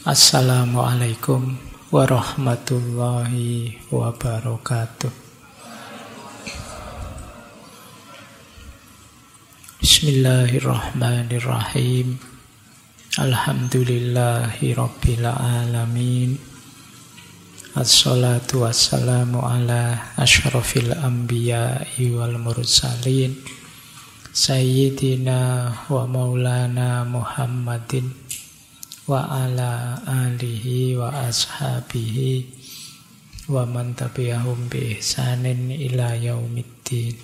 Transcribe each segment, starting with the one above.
Assalamualaikum warahmatullahi wabarakatuh. Bismillahirrahmanirrahim. Alhamdulillahi rabbil alamin. Assalatu wassalamu ala asyrafil anbiya'i wal mursalin Sayyidina wa maulana Muhammadin wa ala alihi wa ashabihi wa man tabi'ahum bi ihsanin ila yaumiddin.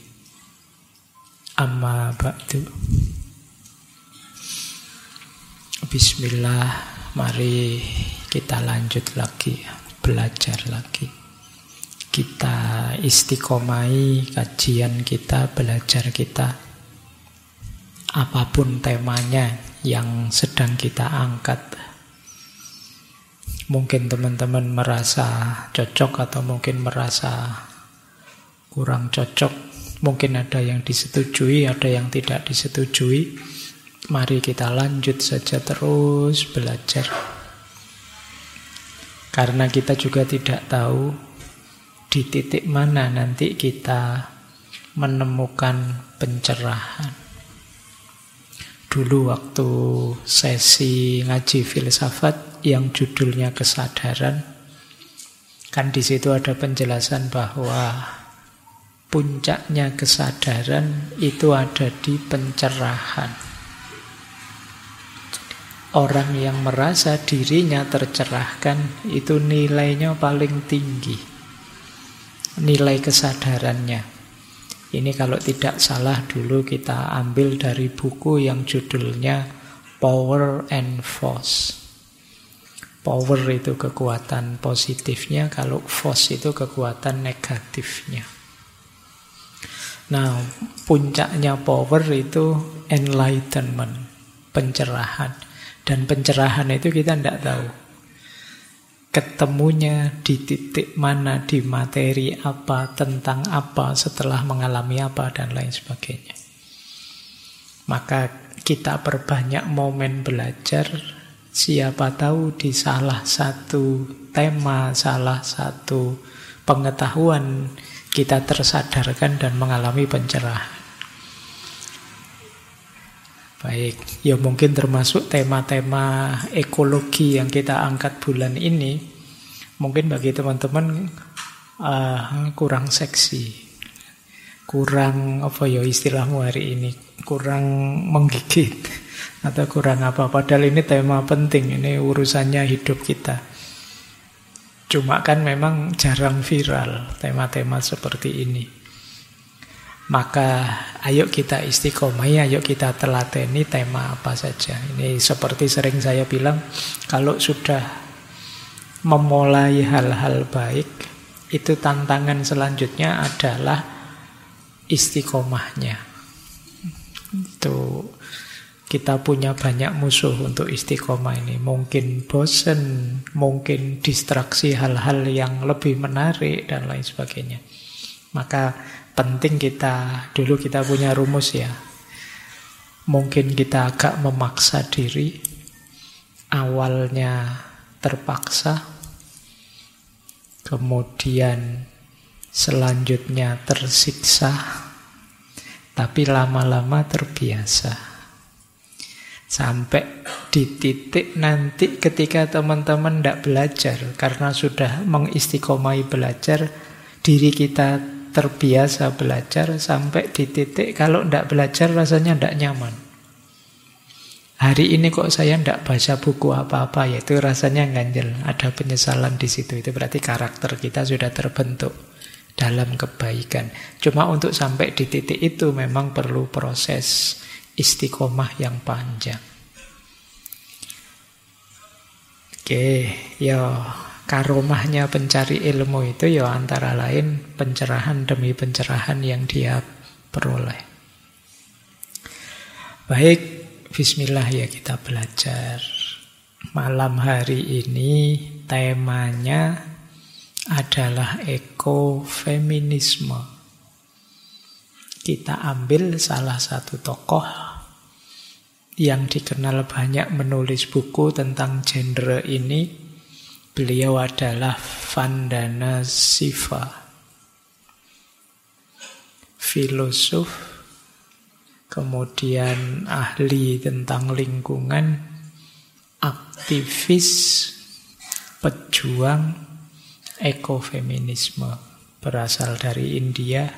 Amma ba'du. Bismillah, mari kita lanjut lagi, belajar lagi. Kita istiqomai kajian kita, belajar kita. Apapun temanya yang sedang kita angkat. Mungkin teman-teman merasa cocok atau mungkin merasa kurang cocok. Mungkin ada yang disetujui, ada yang tidak disetujui. Mari kita lanjut saja terus belajar. Karena kita juga tidak tahu di titik mana nanti kita menemukan pencerahan. Dulu waktu sesi ngaji filsafat yang judulnya kesadaran, kan di situ ada penjelasan bahwa puncaknya kesadaran itu ada di pencerahan. Orang yang merasa dirinya tercerahkan itu nilainya paling tinggi, nilai kesadarannya. Ini kalau tidak salah dulu kita ambil dari buku yang judulnya Power and Force. Power itu kekuatan positifnya, kalau force itu kekuatan negatifnya. Nah, puncaknya power itu enlightenment, pencerahan. Dan pencerahan itu kita tidak tahu. Ketemunya di titik mana, di materi apa, tentang apa, setelah mengalami apa, dan lain sebagainya. Maka kita perbanyak momen belajar. Siapa tahu di salah satu tema, salah satu pengetahuan kita tersadarkan dan mengalami pencerahan. Baik, ya mungkin termasuk tema-tema ekologi yang kita angkat bulan ini. Mungkin bagi teman-teman kurang seksi, kurang apa ya istilahmu hari ini, kurang menggigit atau kurang apa. Padahal ini tema penting, ini urusannya hidup kita. Cuma kan memang jarang viral tema-tema seperti ini. Maka ayo kita istiqomah, ayo kita telateni tema apa saja. Ini seperti sering saya bilang, kalau sudah memulai hal-hal baik, itu tantangan selanjutnya adalah istiqomahnya. Itu kita punya banyak musuh untuk istiqomah ini. Mungkin bosan, mungkin distraksi hal-hal yang lebih menarik, dan lain sebagainya. Maka penting dulu kita punya rumus ya. Mungkin kita agak memaksa diri. Awalnya terpaksa. Kemudian selanjutnya tersiksa. Tapi lama-lama terbiasa. Sampai di titik nanti ketika teman-teman tidak belajar. Karena sudah mengistiqomai belajar, diri kita terbiasa belajar sampai di titik kalau tidak belajar rasanya tidak nyaman. Hari ini kok saya tidak baca buku apa-apa, yaitu rasanya ganjel. Ada penyesalan di situ. Itu berarti karakter kita sudah terbentuk dalam kebaikan. Cuma untuk sampai di titik itu memang perlu proses istiqomah yang panjang. Oke, ya. Karomahnya pencari ilmu itu ya antara lain pencerahan demi pencerahan yang dia peroleh. Baik, bismillah ya kita belajar. Malam hari ini temanya adalah ekofeminisme. Kita ambil salah satu tokoh yang dikenal banyak menulis buku tentang genre ini. Beliau adalah Vandana Shiva, filosof, kemudian ahli tentang lingkungan, aktivis, pejuang ekofeminisme, berasal dari India,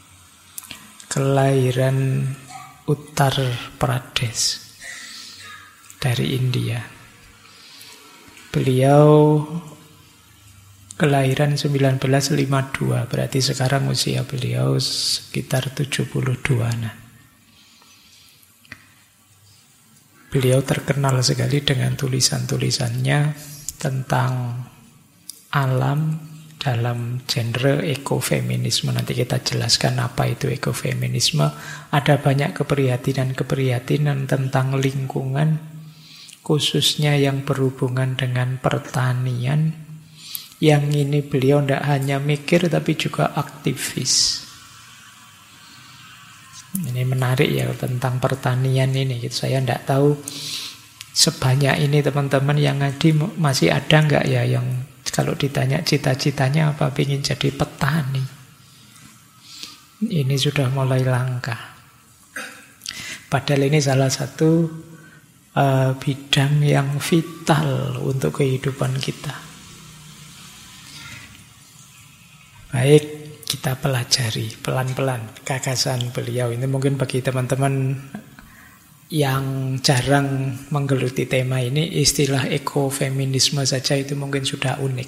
kelahiran Uttar Pradesh, dari India. Beliau kelahiran 1952, berarti sekarang usia beliau sekitar 72-an. Beliau terkenal sekali dengan tulisan-tulisannya tentang alam dalam genre ekofeminisme. Nanti kita jelaskan apa itu ekofeminisme. Ada banyak keprihatinan-keprihatinan tentang lingkungan, khususnya yang berhubungan dengan pertanian. Yang ini beliau tidak hanya mikir tapi juga aktivis. Ini menarik ya tentang pertanian ini. Saya tidak tahu sebanyak ini teman-teman yang ngaji masih ada nggak ya yang kalau ditanya cita-citanya apa, ingin jadi petani. Ini sudah mulai langka. Padahal ini salah satu bidang yang vital untuk kehidupan kita. Baik, kita pelajari pelan-pelan gagasan beliau. Ini mungkin bagi teman-teman yang jarang menggeluti tema ini, istilah ekofeminisme saja itu mungkin sudah unik.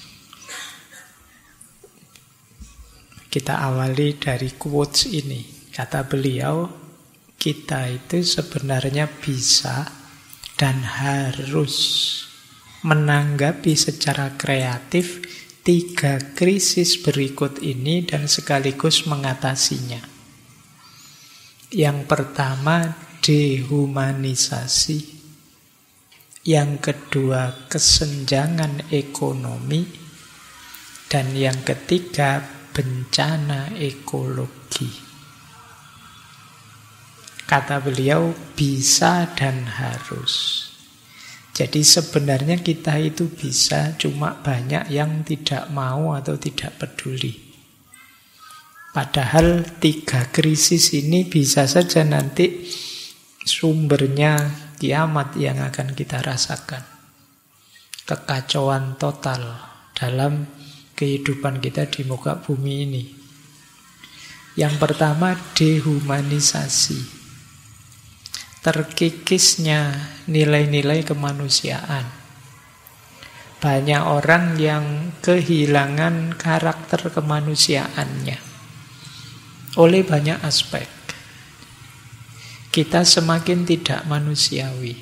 Kita awali dari quotes ini. Kata beliau, kita itu sebenarnya bisa dan harus menanggapi secara kreatif 3 krisis berikut ini dan sekaligus mengatasinya. Yang pertama, dehumanisasi. Yang kedua, kesenjangan ekonomi. Dan yang ketiga, bencana ekologi. Kata beliau, bisa dan harus. Jadi sebenarnya kita itu bisa, cuma banyak yang tidak mau atau tidak peduli. Padahal 3 krisis ini bisa saja nanti sumbernya kiamat yang akan kita rasakan. Kekacauan total dalam kehidupan kita di muka bumi ini. Yang pertama, dehumanisasi. Terkikisnya nilai-nilai kemanusiaan. Banyak orang yang kehilangan karakter kemanusiaannya oleh banyak aspek. Kita semakin tidak manusiawi.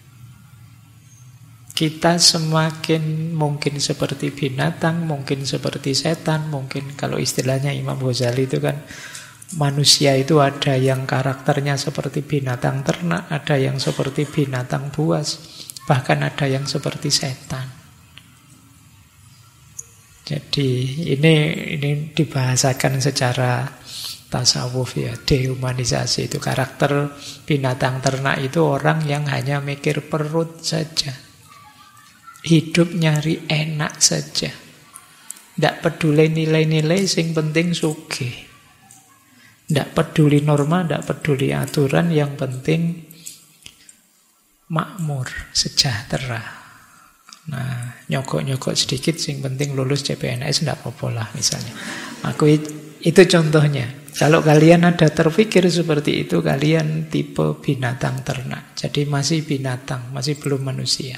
Kita semakin mungkin seperti binatang, mungkin seperti setan, mungkin kalau istilahnya Imam Ghazali itu kan, manusia itu ada yang karakternya seperti binatang ternak, ada yang seperti binatang buas, bahkan ada yang seperti setan. Jadi ini dibahasakan secara tasawuf ya, dehumanisasi itu karakter binatang ternak itu orang yang hanya mikir perut saja. Hidup nyari enak saja. Tidak peduli nilai-nilai, sing penting sugih. Tidak peduli norma, tidak peduli aturan, yang penting makmur, sejahtera. Nah, nyogok-nyogok sedikit, sing penting lulus CPNS, tidak apa-apa lah misalnya. Itu contohnya. Kalau kalian ada terpikir seperti itu, kalian tipe binatang ternak. Jadi masih binatang, masih belum manusia.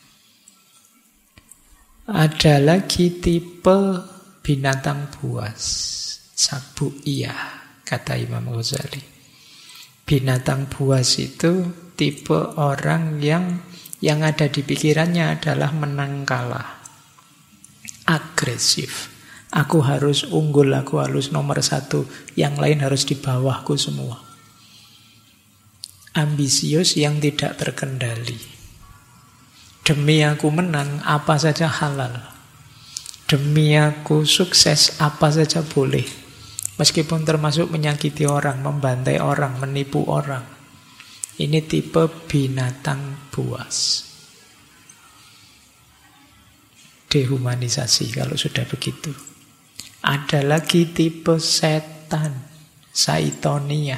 Ada lagi tipe binatang buas, sabu'iyah, kata Imam Ghazali. Binatang buas itu tipe orang yang ada di pikirannya adalah menang kalah, agresif. Aku harus unggul, aku harus nomor 1, yang lain harus di bawahku semua. Ambisius yang tidak terkendali. Demi aku menang, apa saja halal. Demi aku sukses, apa saja boleh. Meskipun termasuk menyakiti orang, membantai orang, menipu orang. Ini tipe binatang buas. Dehumanisasi kalau sudah begitu. Ada lagi tipe setan, Saitonia.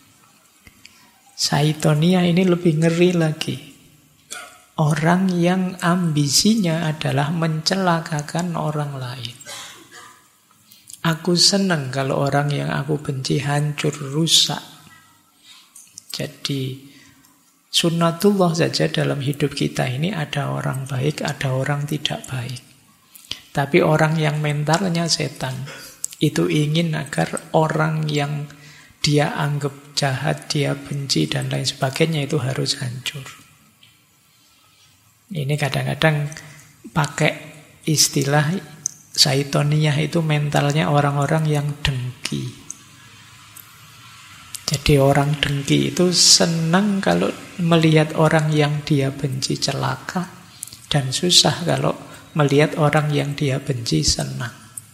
Saitonia ini lebih ngeri lagi. Orang yang ambisinya adalah mencelakakan orang lain. Aku senang kalau orang yang aku benci hancur, rusak. Jadi sunnatullah saja dalam hidup kita ini ada orang baik, ada orang tidak baik. Tapi orang yang mentalnya setan itu ingin agar orang yang dia anggap jahat, dia benci dan lain sebagainya itu harus hancur. Ini kadang-kadang pakai istilah Saitonia itu mentalnya orang-orang yang dengki. Jadi orang dengki itu senang kalau melihat orang yang dia benci celaka, dan susah kalau melihat orang yang dia benci senang.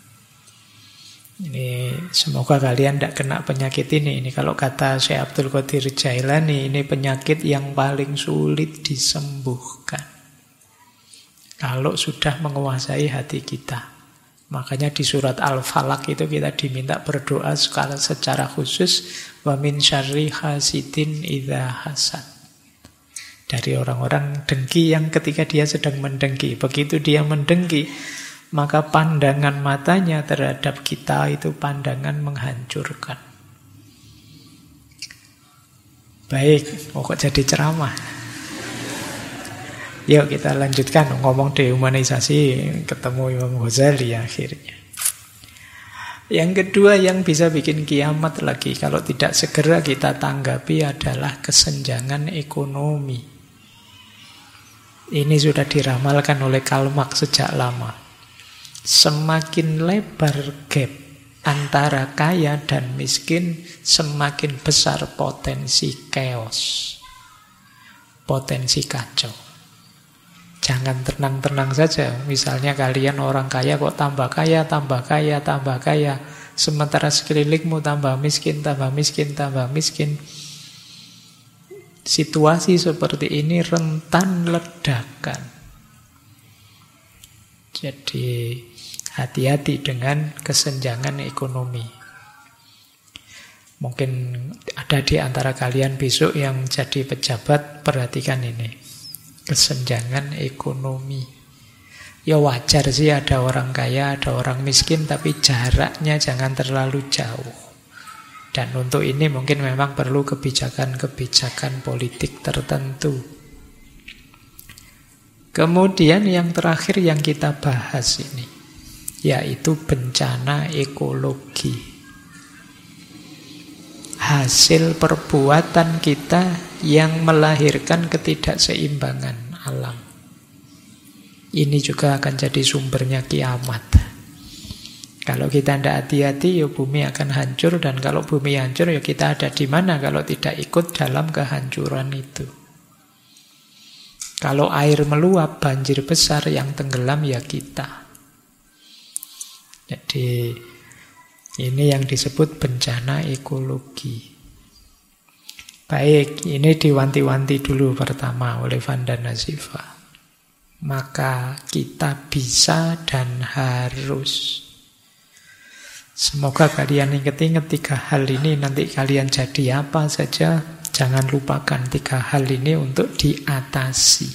Ini semoga kalian tidak kena penyakit ini. Ini kalau kata Syekh Abdul Qadir Jailani, ini penyakit yang paling sulit disembuhkan kalau sudah menguasai hati kita. Makanya di surat Al-Falaq itu kita diminta berdoa secara khusus, wa min syarri hasidin idza hasad. Dari orang-orang dengki yang ketika dia sedang mendengki, begitu dia mendengki, maka pandangan matanya terhadap kita itu pandangan menghancurkan. Baik, kok jadi ceramah? Yuk kita lanjutkan ngomong dehumanisasi, ketemu Imam Ghazali akhirnya. Yang kedua yang bisa bikin kiamat lagi kalau tidak segera kita tanggapi adalah kesenjangan ekonomi. Ini sudah diramalkan oleh Karl Marx sejak lama. Semakin lebar gap antara kaya dan miskin, semakin besar potensi chaos, potensi kacau. Jangan tenang-tenang saja. Misalnya kalian orang kaya kok tambah kaya, tambah kaya, tambah kaya. Sementara sekelilingmu tambah miskin, tambah miskin, tambah miskin. Situasi seperti ini rentan ledakan. Jadi hati-hati dengan kesenjangan ekonomi. Mungkin ada di antara kalian besok yang jadi pejabat, perhatikan ini. Kesenjangan ekonomi. Ya wajar sih ada orang kaya, ada orang miskin, tapi jaraknya jangan terlalu jauh. Dan untuk ini mungkin memang perlu kebijakan-kebijakan politik tertentu. Kemudian yang terakhir yang kita bahas ini, yaitu bencana ekologi. Hasil perbuatan kita yang melahirkan ketidakseimbangan alam. Ini juga akan jadi sumbernya kiamat. Kalau kita tidak hati-hati, ya bumi akan hancur. Dan kalau bumi hancur, ya kita ada di mana kalau tidak ikut dalam kehancuran itu. Kalau air meluap, banjir besar, yang tenggelam ya kita. Jadi ini yang disebut bencana ekologi. Baik, ini diwanti-wanti dulu pertama oleh Vanda Nazifa. Maka kita bisa dan harus. Semoga kalian ingat-ingat 3 hal ini. Nanti kalian jadi apa saja, jangan lupakan 3 hal ini untuk diatasi.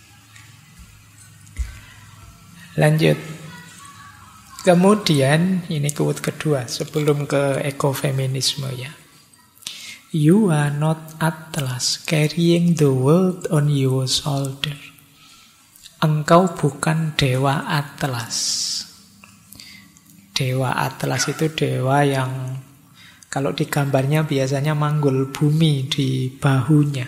Lanjut. Kemudian, ini quote kedua sebelum ke ekofeminisme ya. You are not Atlas carrying the world on your shoulder. Engkau bukan dewa Atlas. Dewa Atlas itu dewa yang kalau di gambarnya biasanya manggul bumi di bahunya.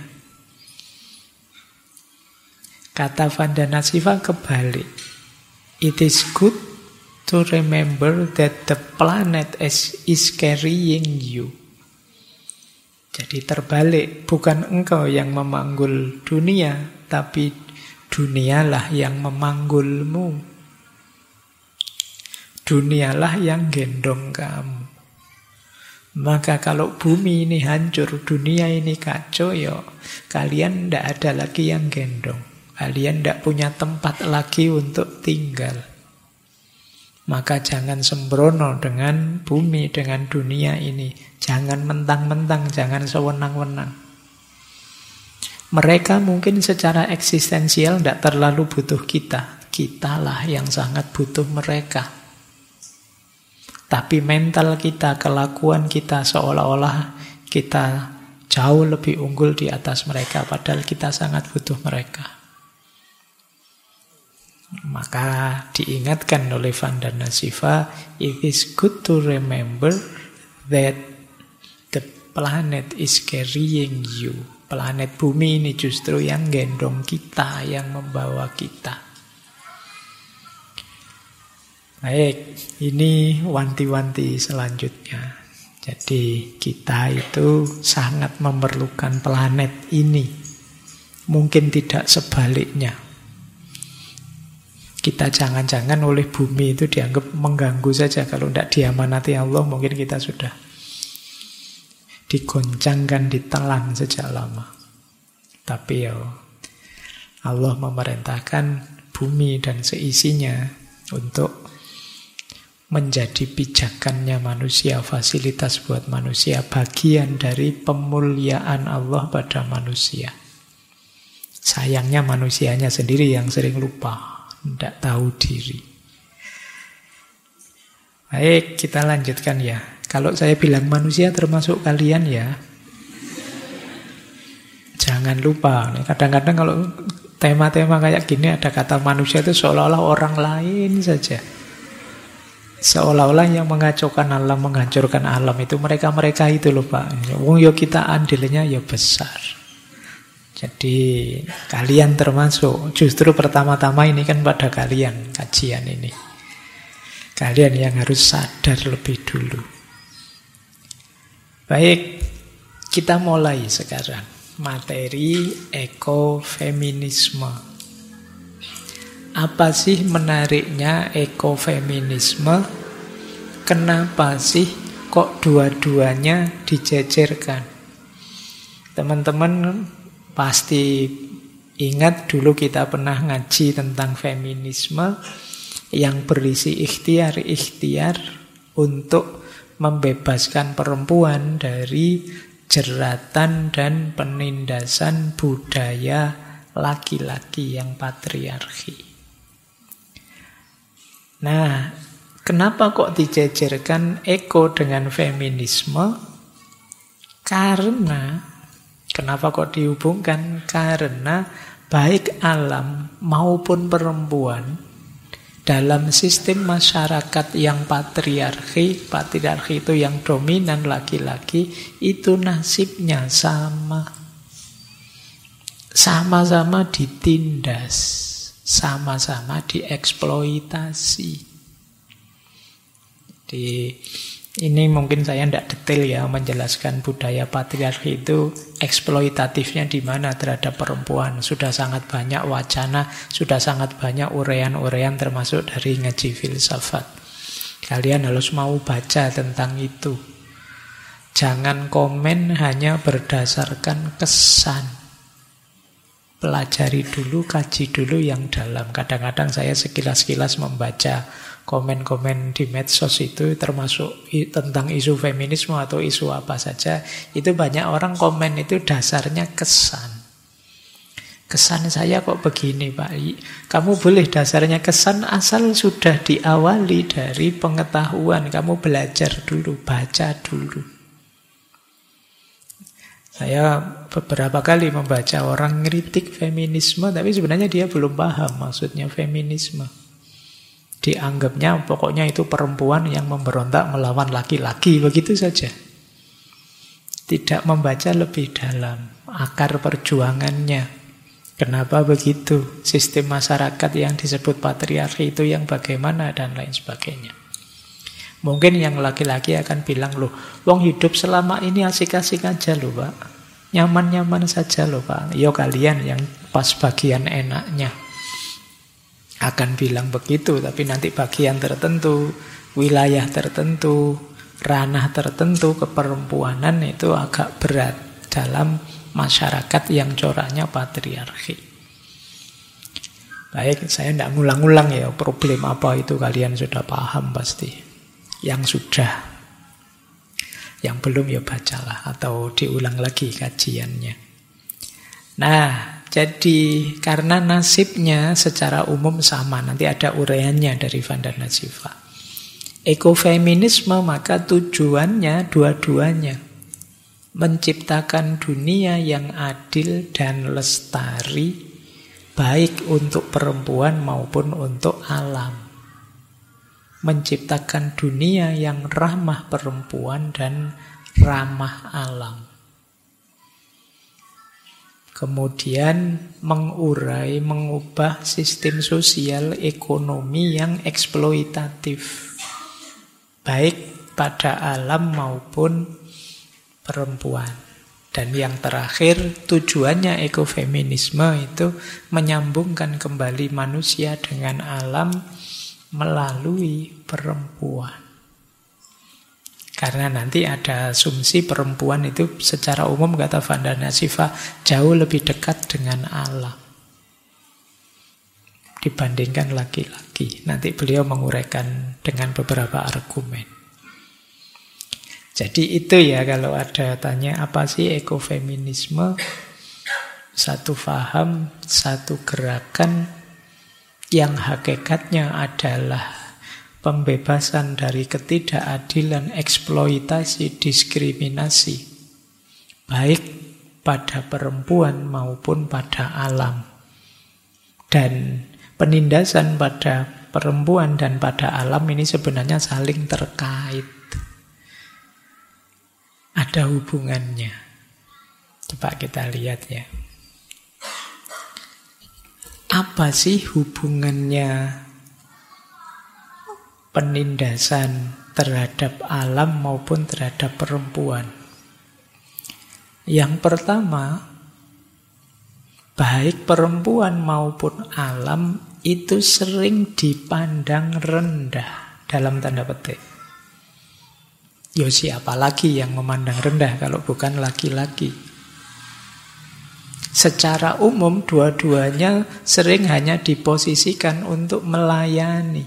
Kata Vanda Nazifa kebalik. It is good to remember that the planet is carrying you. Jadi terbalik, bukan engkau yang memanggul dunia, tapi dunialah yang memanggulmu. Dunialah yang gendong kamu. Maka kalau bumi ini hancur, dunia ini kacau, ya kalian tidak ada lagi yang gendong. Kalian tidak punya tempat lagi untuk tinggal. Maka jangan sembrono dengan bumi, dengan dunia ini. Jangan mentang-mentang, jangan sewenang-wenang. Mereka mungkin secara eksistensial tidak terlalu butuh kita. Kitalah yang sangat butuh mereka. Tapi mental kita, kelakuan kita seolah-olah kita jauh lebih unggul di atas mereka. Padahal kita sangat butuh mereka. Maka diingatkan oleh Vanda Nasifa, it is good to remember that the planet is carrying you. Planet bumi ini justru yang gendong kita, yang membawa kita. Baik, ini wanti-wanti selanjutnya. Jadi kita itu sangat memerlukan planet ini. Mungkin tidak sebaliknya. Kita jangan-jangan oleh bumi itu dianggap mengganggu saja. Kalau tidak diamanati Allah, mungkin kita sudah digoncangkan, ditelan sejak lama. Tapi ya Allah memerintahkan bumi dan seisinya untuk menjadi pijakannya manusia, fasilitas buat manusia, bagian dari pemuliaan Allah pada manusia. Sayangnya manusianya sendiri yang sering lupa, tidak tahu diri. Baik, kita lanjutkan ya. Kalau saya bilang manusia termasuk kalian ya, jangan lupa. Kadang-kadang kalau tema-tema kayak gini ada kata manusia itu seolah-olah orang lain saja. Seolah-olah yang mengacaukan alam, menghancurkan alam itu mereka-mereka itu loh Pak. Wong yo kita andilnya ya besar. Jadi kalian termasuk. Justru pertama-tama ini kan pada kalian kajian ini. Kalian yang harus sadar lebih dulu. Baik, kita mulai sekarang. Materi ekofeminisme. Apa sih menariknya ekofeminisme? Kenapa sih kok dua-duanya dijejerkan? Teman-teman pasti ingat dulu kita pernah ngaji tentang feminisme yang berisi ikhtiar-ikhtiar untuk membebaskan perempuan dari jeratan dan penindasan budaya laki-laki yang patriarki. Nah, kenapa kok dijejerkan eko dengan feminisme? Karena, kenapa kok dihubungkan? Karena baik alam maupun perempuan dalam sistem masyarakat yang patriarki itu yang dominan laki-laki, itu nasibnya sama. Sama-sama ditindas. Sama-sama dieksploitasi. Jadi ini mungkin saya tidak detail ya menjelaskan budaya patriarki itu eksploitatifnya di mana terhadap perempuan. Sudah sangat banyak wacana, sudah sangat banyak urean-urean termasuk dari ngaji filsafat. Kalian harus mau baca tentang itu. Jangan komen hanya berdasarkan kesan. Pelajari dulu, kaji dulu yang dalam. Kadang-kadang saya sekilas-kilas membaca komen-komen di medsos itu, termasuk tentang isu feminisme atau isu apa saja. Itu banyak orang komen itu dasarnya kesan. Kesan saya kok begini Pak. Kamu boleh dasarnya kesan asal sudah diawali dari pengetahuan. Kamu belajar dulu, baca dulu. Saya beberapa kali membaca orang ngeritik feminisme, tapi sebenarnya dia belum paham maksudnya feminisme. Dianggapnya pokoknya itu perempuan yang memberontak melawan laki-laki, begitu saja. Tidak membaca lebih dalam akar perjuangannya. Kenapa begitu? Sistem masyarakat yang disebut patriarki itu yang bagaimana dan lain sebagainya. Mungkin yang laki-laki akan bilang, loh, wong hidup selama ini asik-asik aja loh Pak. Nyaman-nyaman saja loh Pak. Yo kalian yang pas bagian enaknya akan bilang begitu. Tapi nanti bagian tertentu, wilayah tertentu, ranah tertentu keperempuanan itu agak berat dalam masyarakat yang coraknya patriarki. Baik, saya tidak ngulang-ulang ya problem apa itu, kalian sudah paham pasti. Yang sudah, yang belum ya bacalah atau diulang lagi kajiannya. Nah, jadi karena nasibnya secara umum sama, nanti ada uraiannya dari Vandana Shiva. Ekofeminisme maka tujuannya dua-duanya menciptakan dunia yang adil dan lestari, baik untuk perempuan maupun untuk alam. Menciptakan dunia yang ramah perempuan dan ramah alam. Kemudian mengurai, mengubah sistem sosial ekonomi yang eksploitatif, baik pada alam maupun perempuan. Dan yang terakhir, tujuannya ekofeminisme itu menyambungkan kembali manusia dengan alam melalui perempuan. Karena nanti ada asumsi perempuan itu secara umum, kata Vandana Shiva, jauh lebih dekat dengan alam dibandingkan laki-laki. Nanti beliau menguraikan dengan beberapa argumen. Jadi itu ya, kalau ada tanya apa sih ekofeminisme, satu faham, satu gerakan yang hakikatnya adalah pembebasan dari ketidakadilan, eksploitasi, diskriminasi, baik pada perempuan maupun pada alam. Dan penindasan pada perempuan dan pada alam ini sebenarnya saling terkait. Ada hubungannya. Coba kita lihat ya. Apa sih hubungannya penindasan terhadap alam maupun terhadap perempuan? Yang pertama, baik perempuan maupun alam itu sering dipandang rendah dalam tanda petik. Ya siapa lagi yang memandang rendah kalau bukan laki-laki? Secara umum dua-duanya sering hanya diposisikan untuk melayani.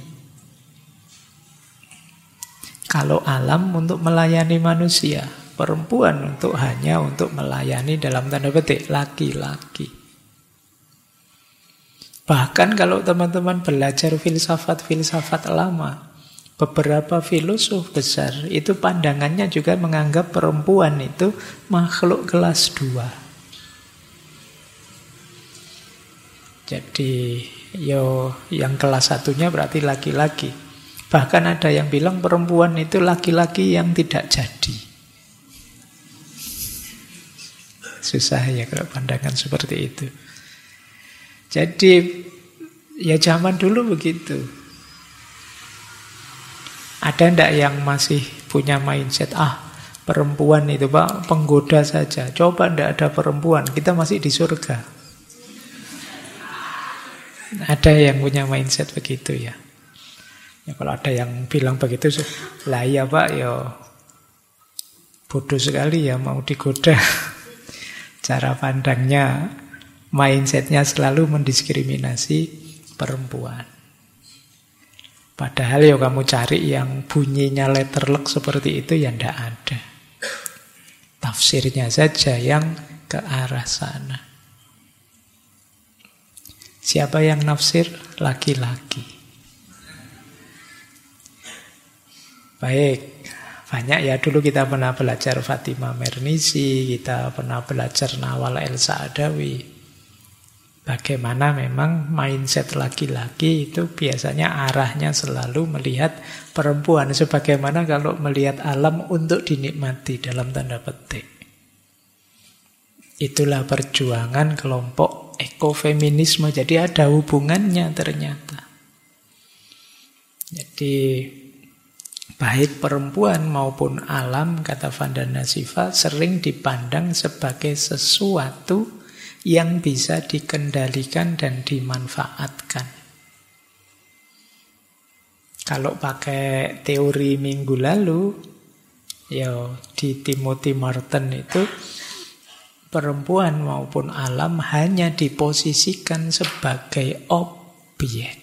Kalau alam untuk melayani manusia, perempuan hanya untuk melayani dalam tanda petik laki-laki. Bahkan kalau teman-teman belajar filsafat-filsafat lama, beberapa filosof besar itu pandangannya juga menganggap perempuan itu makhluk kelas 2. Jadi yang kelas satunya berarti laki-laki. Bahkan ada yang bilang perempuan itu laki-laki yang tidak jadi. Susah ya kalau pandangan seperti itu. Jadi ya zaman dulu begitu. Ada ndak yang masih punya mindset, perempuan itu Pak penggoda saja. Coba ndak ada perempuan, kita masih di surga. Ada yang punya mindset begitu ya. Ya kalau ada yang bilang begitu, lah ya Pak, ya bodoh sekali ya mau digoda. Cara pandangnya, mindsetnya selalu mendiskriminasi perempuan. Padahal ya kamu cari yang bunyinya letterlock seperti itu ya ndak ada. Tafsirnya saja yang ke arah sana. Siapa yang nafsir? Laki-laki. Baik, banyak ya dulu kita pernah belajar Fatima Mernissi, kita pernah belajar Nawal El Saadawi. Bagaimana memang mindset laki-laki itu biasanya arahnya selalu melihat perempuan sebagaimana kalau melihat alam untuk dinikmati dalam tanda petik. Itulah perjuangan kelompok ekofeminisme. Jadi ada hubungannya ternyata. Jadi baik perempuan maupun alam, kata Vandana Shiva, sering dipandang sebagai sesuatu yang bisa dikendalikan dan dimanfaatkan. Kalau pakai teori minggu lalu, Ya, di Timothy Martin itu perempuan maupun alam hanya diposisikan sebagai objek.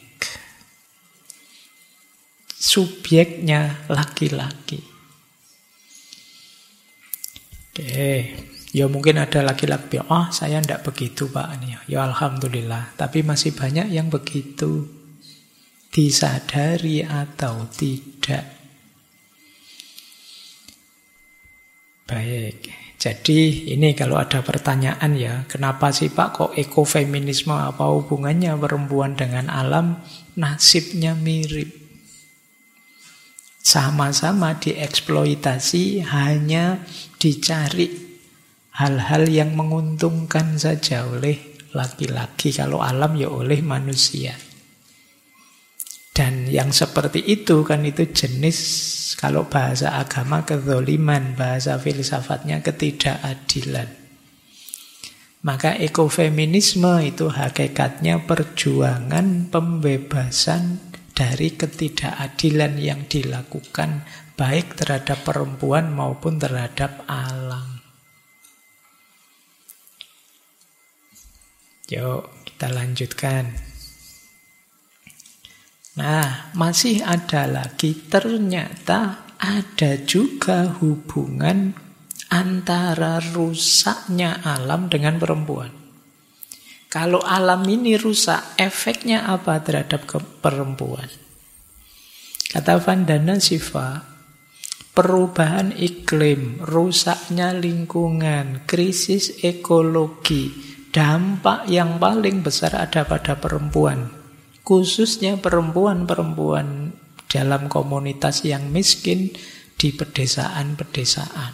Subjeknya laki-laki. Oke, ya mungkin ada laki-laki, saya enggak begitu Pak. Ya alhamdulillah, tapi masih banyak yang begitu, disadari atau tidak. Baik, jadi ini kalau ada pertanyaan ya, kenapa sih Pak kok ekofeminisme, apa hubungannya perempuan dengan alam? Nasibnya mirip. Sama-sama dieksploitasi, hanya dicari hal-hal yang menguntungkan saja oleh laki-laki. Kalau alam ya oleh manusia. Dan yang seperti itu kan itu jenis, kalau bahasa agama kedzoliman, bahasa filsafatnya ketidakadilan. Maka ekofeminisme itu hakikatnya perjuangan pembebasan dari ketidakadilan yang dilakukan baik terhadap perempuan maupun terhadap alam. Yuk kita lanjutkan. Nah, masih ada lagi, ternyata ada juga hubungan antara rusaknya alam dengan perempuan. Kalau alam ini rusak, efeknya apa terhadap perempuan? Kata Vandana Shiva, perubahan iklim, rusaknya lingkungan, krisis ekologi, dampak yang paling besar ada pada perempuan. Khususnya perempuan-perempuan dalam komunitas yang miskin di pedesaan-pedesaan.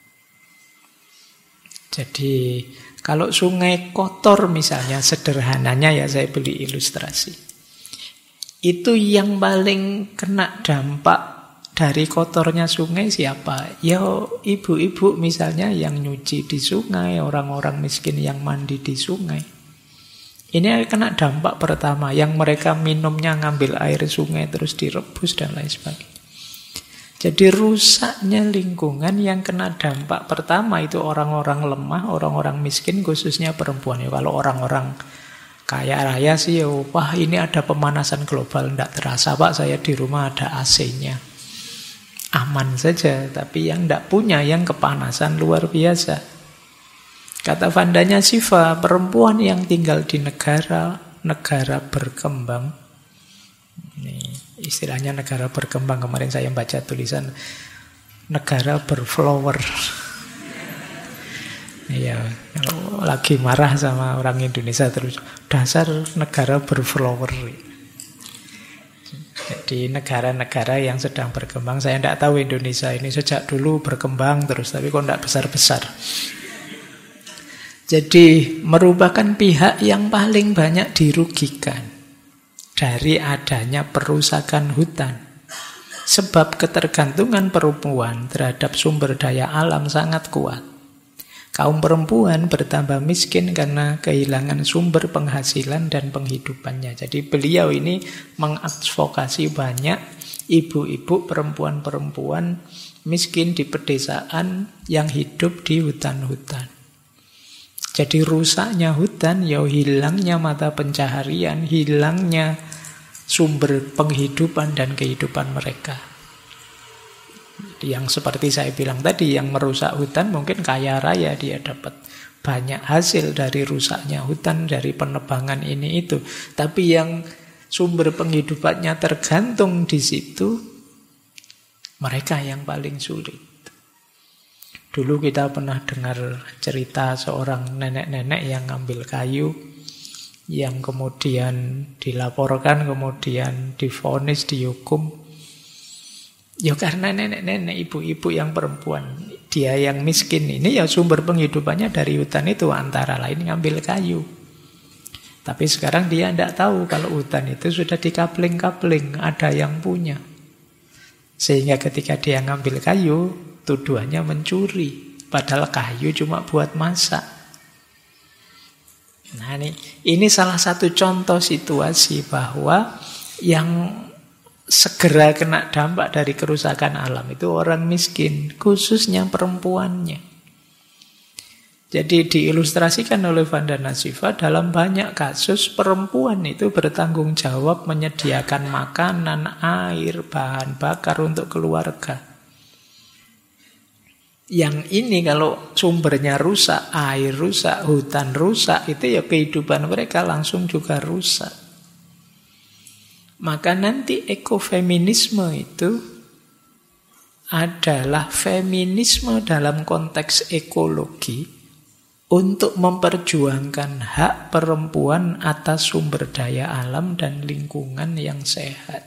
Jadi kalau sungai kotor misalnya, sederhananya ya saya beri ilustrasi. Itu yang paling kena dampak dari kotornya sungai siapa? Ya ibu-ibu misalnya yang nyuci di sungai, orang-orang miskin yang mandi di sungai. Ini kena dampak pertama, yang mereka minumnya ngambil air sungai terus direbus dan lain sebagainya. Jadi rusaknya lingkungan yang kena dampak pertama itu orang-orang lemah, orang-orang miskin, khususnya perempuan. Ya, kalau orang-orang kaya raya sih, wah ini ada pemanasan global, tidak terasa Pak, saya di rumah ada AC-nya. Aman saja, tapi yang tidak punya, yang kepanasan luar biasa. Kata Vandana Shiva, perempuan yang tinggal di negara berkembang, ini istilahnya negara berkembang, kemarin saya baca tulisan negara berflower. Iya, kalau lagi marah sama orang Indonesia terus, dasar negara berflower. Jadi negara-negara yang sedang berkembang, saya tidak tahu Indonesia ini sejak dulu berkembang terus, tapi kok tidak besar-besar. Jadi merupakan pihak yang paling banyak dirugikan dari adanya perusakan hutan. Sebab ketergantungan perempuan terhadap sumber daya alam sangat kuat. Kaum perempuan bertambah miskin karena kehilangan sumber penghasilan dan penghidupannya. Jadi beliau ini mengadvokasi banyak ibu-ibu, perempuan-perempuan miskin di pedesaan yang hidup di hutan-hutan. Jadi rusaknya hutan, ya hilangnya mata pencaharian, hilangnya sumber penghidupan dan kehidupan mereka. Yang seperti saya bilang tadi, yang merusak hutan mungkin kaya raya, dia dapat banyak hasil dari rusaknya hutan, dari penebangan ini itu. Tapi yang sumber penghidupannya tergantung di situ, mereka yang paling sulit. Dulu kita pernah dengar cerita seorang nenek-nenek yang ngambil kayu, yang kemudian dilaporkan, kemudian divonis, dihukum. Ya karena nenek-nenek, ibu-ibu yang perempuan, dia yang miskin ini ya sumber penghidupannya dari hutan itu, antara lain ngambil kayu. Tapi sekarang dia tidak tahu kalau hutan itu sudah dikapling-kapling, ada yang punya. Sehingga ketika dia ngambil kayu, tuduhannya mencuri, padahal kayu cuma buat masak. Nah ini salah satu contoh situasi bahwa yang segera kena dampak dari kerusakan alam itu orang miskin, khususnya perempuannya. Jadi diilustrasikan oleh Vandana Shiva dalam banyak kasus perempuan itu bertanggung jawab menyediakan makanan, air, bahan bakar untuk keluarga. Yang ini kalau sumbernya rusak, air rusak, hutan rusak, itu ya kehidupan mereka langsung juga rusak. Maka nanti ekofeminisme itu adalah feminisme dalam konteks ekologi untuk memperjuangkan hak perempuan atas sumber daya alam dan lingkungan yang sehat.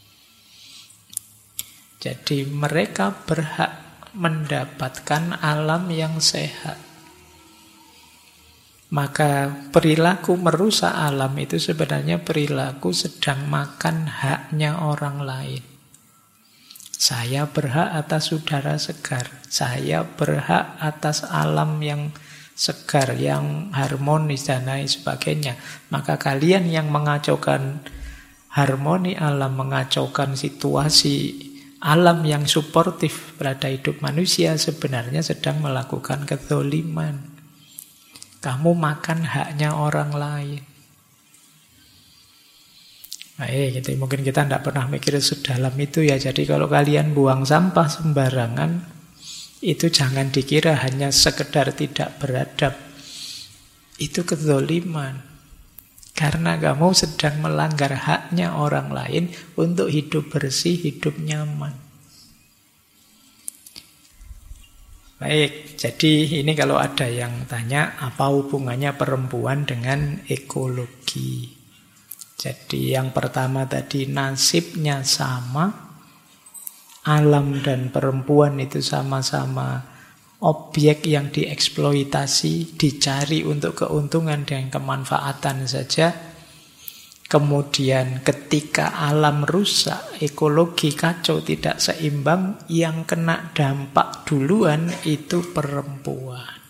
Jadi mereka berhak mendapatkan alam yang sehat. Maka perilaku merusak alam itu sebenarnya perilaku sedang makan haknya orang lain. Saya berhak atas udara segar. Saya berhak atas alam yang segar, yang harmonis dan lain sebagainya. Maka kalian yang mengacaukan harmoni alam, mengacaukan situasi alam yang suportif pada hidup manusia sebenarnya sedang melakukan kezaliman. Kamu makan haknya orang lain. Baik, gitu. Mungkin kita tidak pernah mikir sedalam itu ya. Jadi kalau kalian buang sampah sembarangan, itu jangan dikira hanya sekedar tidak beradab. Itu kezaliman. Karena kamu sedang melanggar haknya orang lain untuk hidup bersih, hidup nyaman. Baik, jadi ini kalau ada yang tanya apa hubungannya perempuan dengan ekologi. Jadi yang pertama tadi nasibnya sama. Alam dan perempuan itu sama-sama objek yang dieksploitasi, dicari untuk keuntungan dan kemanfaatan saja. Kemudian ketika alam rusak, ekologi kacau, tidak seimbang, yang kena dampak duluan itu perempuan.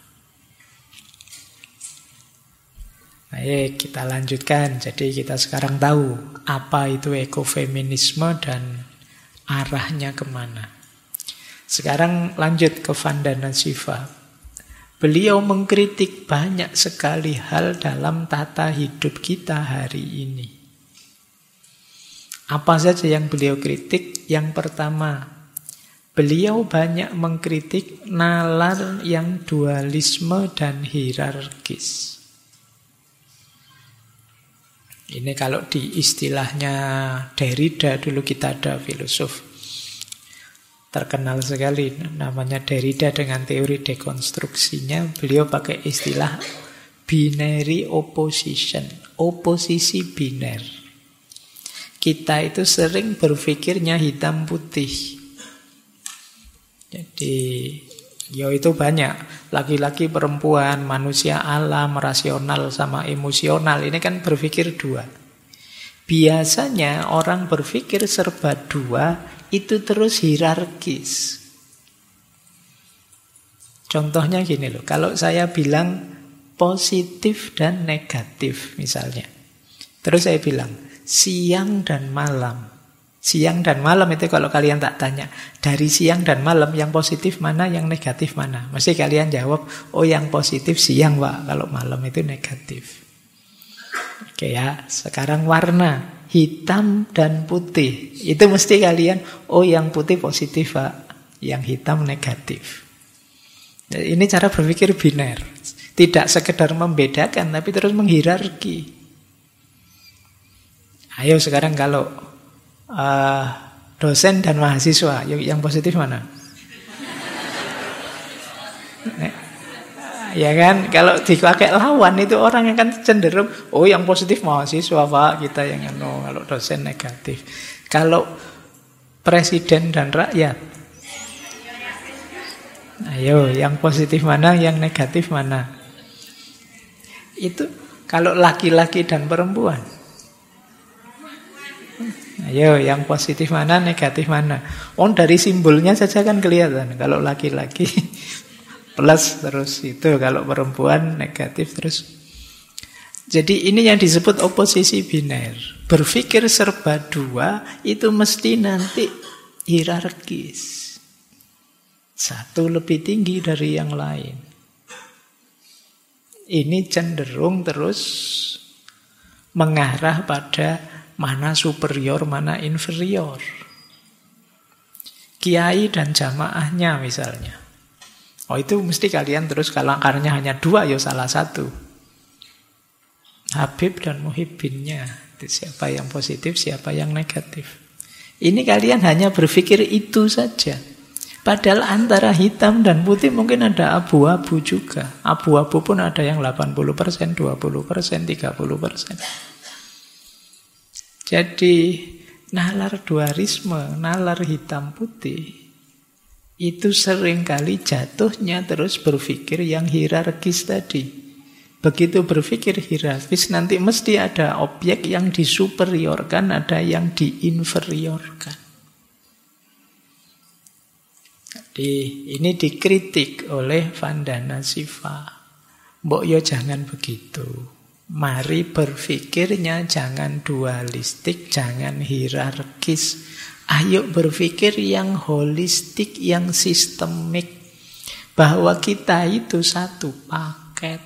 Baik, kita lanjutkan. Jadi kita sekarang tahu apa itu ekofeminisme dan arahnya kemana. Sekarang lanjut ke Vandana Shiva. Beliau mengkritik banyak sekali hal dalam tata hidup kita hari ini. Apa saja yang beliau kritik? Yang pertama, beliau banyak mengkritik nalar yang dualisme dan hierarkis. Ini kalau di istilahnya Derrida, dulu kita ada filosof terkenal sekali namanya Derrida dengan teori dekonstruksinya. Beliau pakai istilah binary opposition, oposisi biner. Kita itu sering berpikirnya hitam putih. Jadi ya itu banyak, laki-laki, perempuan, manusia, alam, rasional sama emosional. Ini kan berpikir dua. Biasanya orang berpikir serba dua itu terus hierarkis. Contohnya gini loh, kalau saya bilang positif dan negatif misalnya, terus saya bilang siang dan malam. Siang dan malam itu kalau kalian tak tanya, dari siang dan malam yang positif mana, yang negatif mana? Mesti kalian jawab, oh yang positif siang Pak, kalau malam itu negatif. Oke ya, sekarang warna, hitam dan putih. Itu mesti kalian, oh yang putih positif Pak, yang hitam negatif. Ini cara berpikir biner. Tidak sekedar membedakan, tapi terus menghierarki. Ayo sekarang kalau dosen dan mahasiswa, yang positif mana? Ya kan, kalau dipakai lawan itu orang yang kan cenderung, oh yang positif mahasiswa Pak, kita yang no, kalau dosen negatif. Kalau presiden dan rakyat, ayo yang positif mana, yang negatif mana? Itu kalau laki-laki dan perempuan. Ayo, yang positif mana, negatif mana? Oh, dari simbolnya saja kan kelihatan. Kalau laki-laki plus terus itu, kalau perempuan negatif terus. Jadi ini yang disebut oposisi biner. Berpikir serba dua itu mesti nanti hierarkis. Satu lebih tinggi dari yang lain. Ini cenderung terus mengarah pada mana superior, mana inferior. Kiai dan jamaahnya misalnya. Oh itu mesti kalian terus kalau akarnya hanya dua, ya salah satu. Habib dan muhibbinnya. Itu siapa yang positif, siapa yang negatif. Ini kalian hanya berpikir itu saja. Padahal antara hitam dan putih mungkin ada abu-abu juga. Abu-abu pun ada yang 80%, 20%, 30%. Jadi nalar dualisme, nalar hitam putih, itu seringkali jatuhnya terus berpikir yang hierarkis tadi. Begitu berpikir hierarkis, nanti mesti ada objek yang disuperiorkan, ada yang diinferiorkan. Ini dikritik oleh Vandana Shiva. Mbok yo jangan begitu. Mari berpikirnya jangan dualistik, jangan hierarkis. Ayo berpikir yang holistik, yang sistemik. Bahwa kita itu satu paket.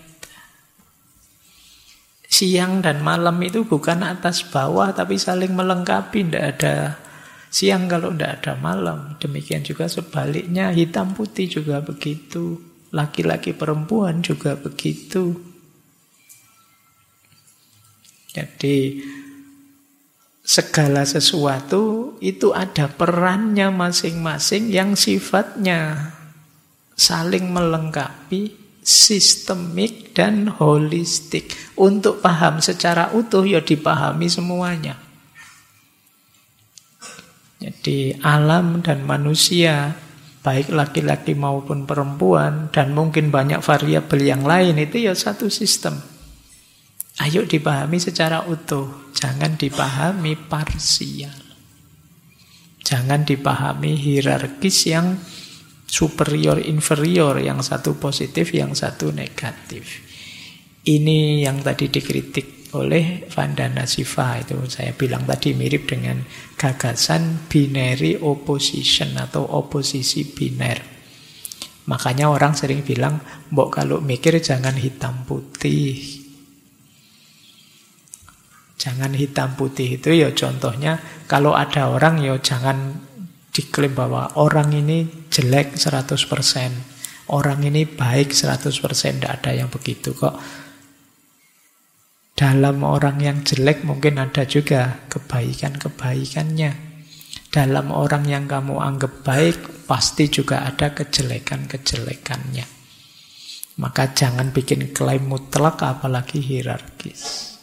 Siang dan malam itu bukan atas bawah, tapi saling melengkapi. Tidak ada siang kalau tidak ada malam. Demikian juga sebaliknya, hitam putih juga begitu. Laki-laki perempuan juga begitu. Jadi segala sesuatu itu ada perannya masing-masing yang sifatnya saling melengkapi, sistemik dan holistik. Untuk paham secara utuh ya dipahami semuanya. Jadi alam dan manusia, baik laki-laki maupun perempuan, dan mungkin banyak variabel yang lain, itu ya satu sistem. Ayo dipahami secara utuh, jangan dipahami parsial. Jangan dipahami hierarkis yang superior-inferior, yang satu positif, yang satu negatif. Ini yang tadi dikritik oleh Vandana Shiva. Itu saya bilang tadi mirip dengan gagasan binary opposition atau oposisi biner. Makanya orang sering bilang, mbok kalau mikir jangan hitam putih. Jangan hitam putih itu ya contohnya kalau ada orang ya jangan diklaim bahwa orang ini jelek 100%. Orang ini baik 100%. Tidak ada yang begitu kok. Dalam orang yang jelek mungkin ada juga kebaikan-kebaikannya. Dalam orang yang kamu anggap baik pasti juga ada kejelekan-kejelekannya. Maka jangan bikin klaim mutlak apalagi hierarkis.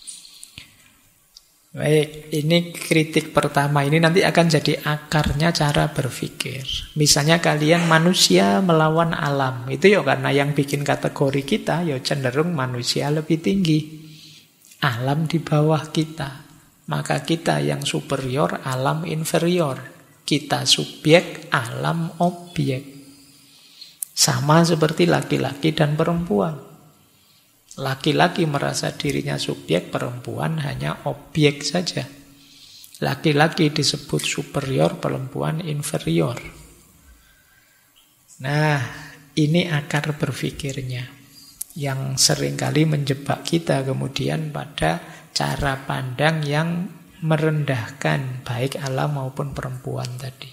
Baik, ini kritik pertama. Ini nanti akan jadi akarnya cara berpikir. Misalnya kalian manusia melawan alam. Itu ya karena yang bikin kategori kita ya cenderung manusia lebih tinggi. Alam di bawah kita. Maka kita yang superior, alam inferior. Kita subjek, alam objek. Sama seperti laki-laki dan perempuan. Laki-laki merasa dirinya subjek, perempuan hanya objek saja. Laki-laki disebut superior, perempuan inferior. Nah, ini akar berpikirnya yang seringkali menjebak kita kemudian pada cara pandang yang merendahkan baik alam maupun perempuan tadi.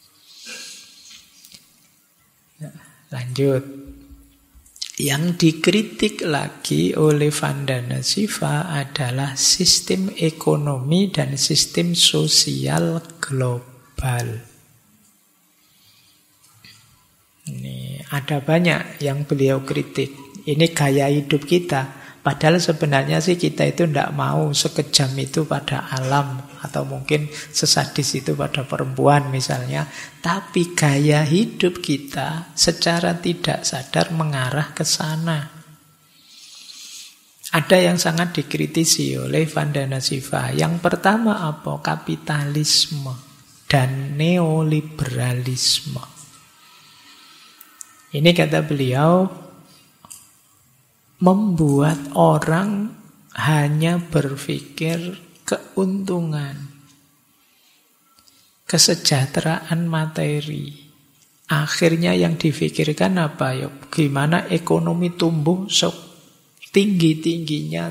Lanjut. Yang dikritik lagi oleh Vandana Shiva adalah sistem ekonomi dan sistem sosial global. Ini ada banyak yang beliau kritik. Ini gaya hidup kita. Padahal sebenarnya sih kita itu tidak mau sekejam itu pada alam. Atau mungkin sesadis itu pada perempuan misalnya. Tapi gaya hidup kita secara tidak sadar mengarah ke sana. Ada yang sangat dikritisi oleh Vandana Shiva. Yang pertama apa? Kapitalisme dan neoliberalisme. Ini kata beliau, membuat orang hanya berpikir keuntungan, kesejahteraan materi. Akhirnya yang difikirkan apa? Ya, gimana ekonomi tumbuh setinggi-tingginya,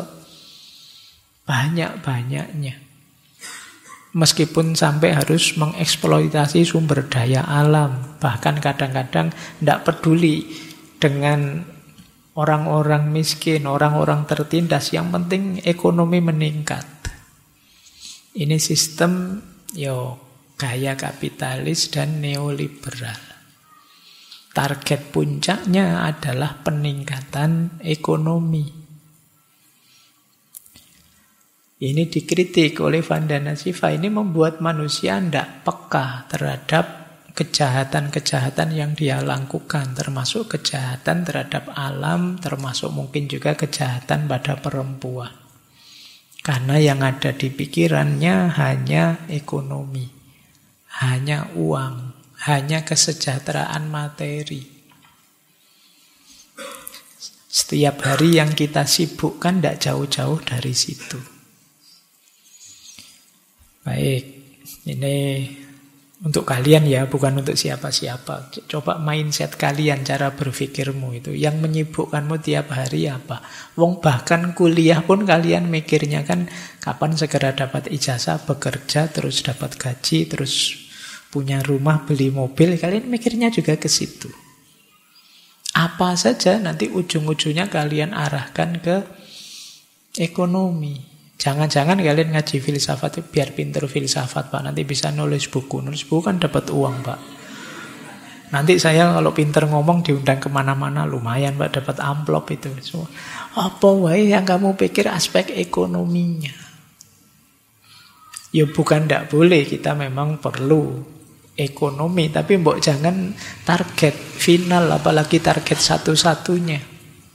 sebanyak-banyaknya. Meskipun sampai harus mengeksploitasi sumber daya alam. Bahkan kadang-kadang tidak peduli dengan orang-orang miskin, orang-orang tertindas. Yang penting ekonomi meningkat. Ini sistem gaya kapitalis dan neoliberal. Target puncaknya adalah peningkatan ekonomi. Ini dikritik oleh Vandana Shiva. Ini membuat manusia tidak peka terhadap kejahatan-kejahatan yang dia lakukan. Termasuk kejahatan terhadap alam, termasuk mungkin juga kejahatan pada perempuan. Karena yang ada di pikirannya hanya ekonomi, hanya uang, hanya kesejahteraan materi. Setiap hari yang kita sibukkan tidak jauh-jauh dari situ. Baik, ini untuk kalian ya, bukan untuk siapa-siapa. Coba mindset kalian, cara berpikirmu itu. Yang menyibukkanmu tiap hari apa? Wong bahkan kuliah pun kalian mikirnya kan kapan segera dapat ijazah, bekerja, terus dapat gaji, terus punya rumah, beli mobil. Kalian mikirnya juga ke situ. Apa saja nanti ujung-ujungnya kalian arahkan ke ekonomi. Jangan-jangan kalian ngaji filsafat itu biar pinter filsafat, Pak. Nanti bisa nulis buku. Nulis buku kan dapat uang, Pak. Nanti saya kalau pinter ngomong diundang kemana-mana, lumayan, Pak, dapat amplop itu. Semua. Apa wae yang kamu pikir aspek ekonominya? Ya bukan tidak boleh, kita memang perlu ekonomi. Tapi mbok jangan target final, apalagi target satu-satunya.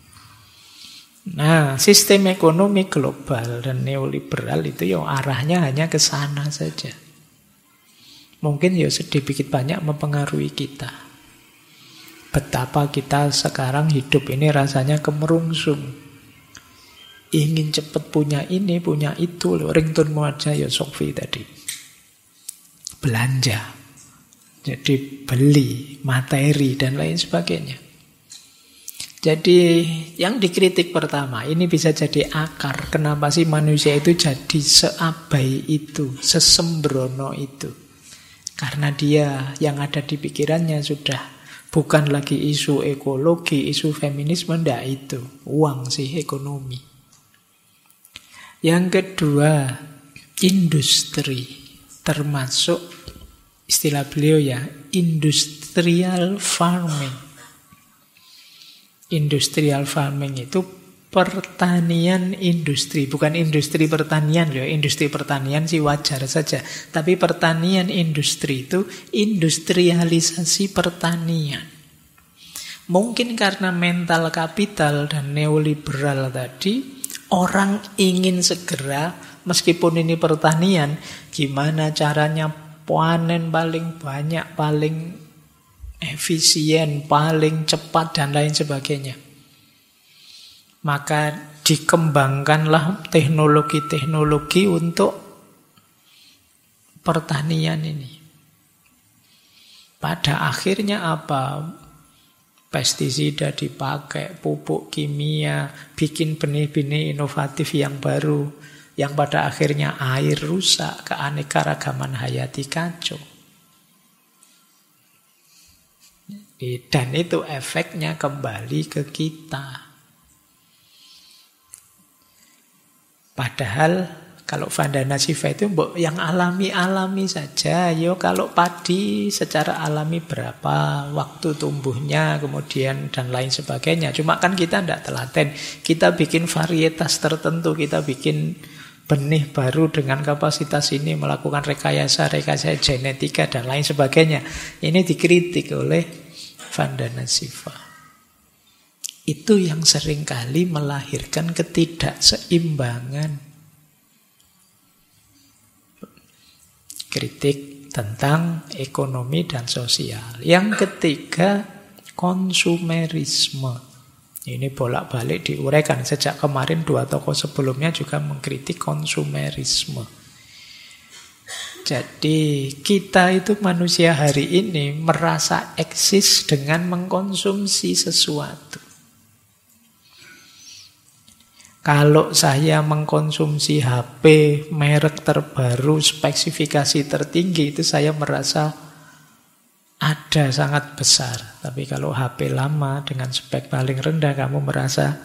Nah, sistem ekonomi global dan neoliberal itu arahnya hanya ke sana saja. Mungkin sedikit banyak mempengaruhi kita. Betapa kita sekarang hidup ini rasanya kemerungsung. Ingin cepat punya ini, punya itu. Ringtone-mu aja Sofi tadi. Belanja. Jadi beli, materi dan lain sebagainya. Jadi yang dikritik pertama, ini bisa jadi akar. Kenapa sih manusia itu jadi seabai itu, sesembrono itu? Karena dia yang ada di pikirannya sudah bukan lagi isu ekologi, isu feminisme, ndak itu. Uang sih, ekonomi. Yang kedua, industri. Termasuk istilah beliau industrial farming. Industrial farming itu pertanian industri, bukan industri pertanian loh. Industri pertanian sih wajar saja, tapi pertanian industri itu industrialisasi pertanian. Mungkin karena mental kapital dan neoliberal tadi, orang ingin segera, meskipun ini pertanian, gimana caranya panen paling banyak, paling efisien, paling cepat, dan lain sebagainya. Maka dikembangkanlah teknologi-teknologi untuk pertanian ini. Pada akhirnya apa? Pestisida dipakai, pupuk kimia, bikin benih-benih inovatif yang baru, yang pada akhirnya air rusak, keanekaragaman hayati kacau. Dan itu efeknya kembali ke kita. Padahal kalau Vandana Shiva itu yang alami-alami saja. Kalau padi secara alami berapa waktu tumbuhnya, kemudian dan lain sebagainya. Cuma kan kita tidak telaten. Kita bikin varietas tertentu, kita bikin benih baru dengan kapasitas ini, melakukan rekayasa genetika dan lain sebagainya. Ini dikritik oleh Vandana Shiva. Itu yang seringkali melahirkan ketidakseimbangan. Kritik tentang ekonomi dan sosial. Yang ketiga, konsumerisme. Ini bolak-balik diuraikan. Sejak kemarin 2 tokoh sebelumnya juga mengkritik konsumerisme. Jadi kita itu manusia hari ini merasa eksis dengan mengkonsumsi sesuatu. Kalau saya mengkonsumsi HP merek terbaru, spesifikasi tertinggi, itu saya merasa ada sangat besar. Tapi kalau HP lama dengan spek paling rendah, kamu merasa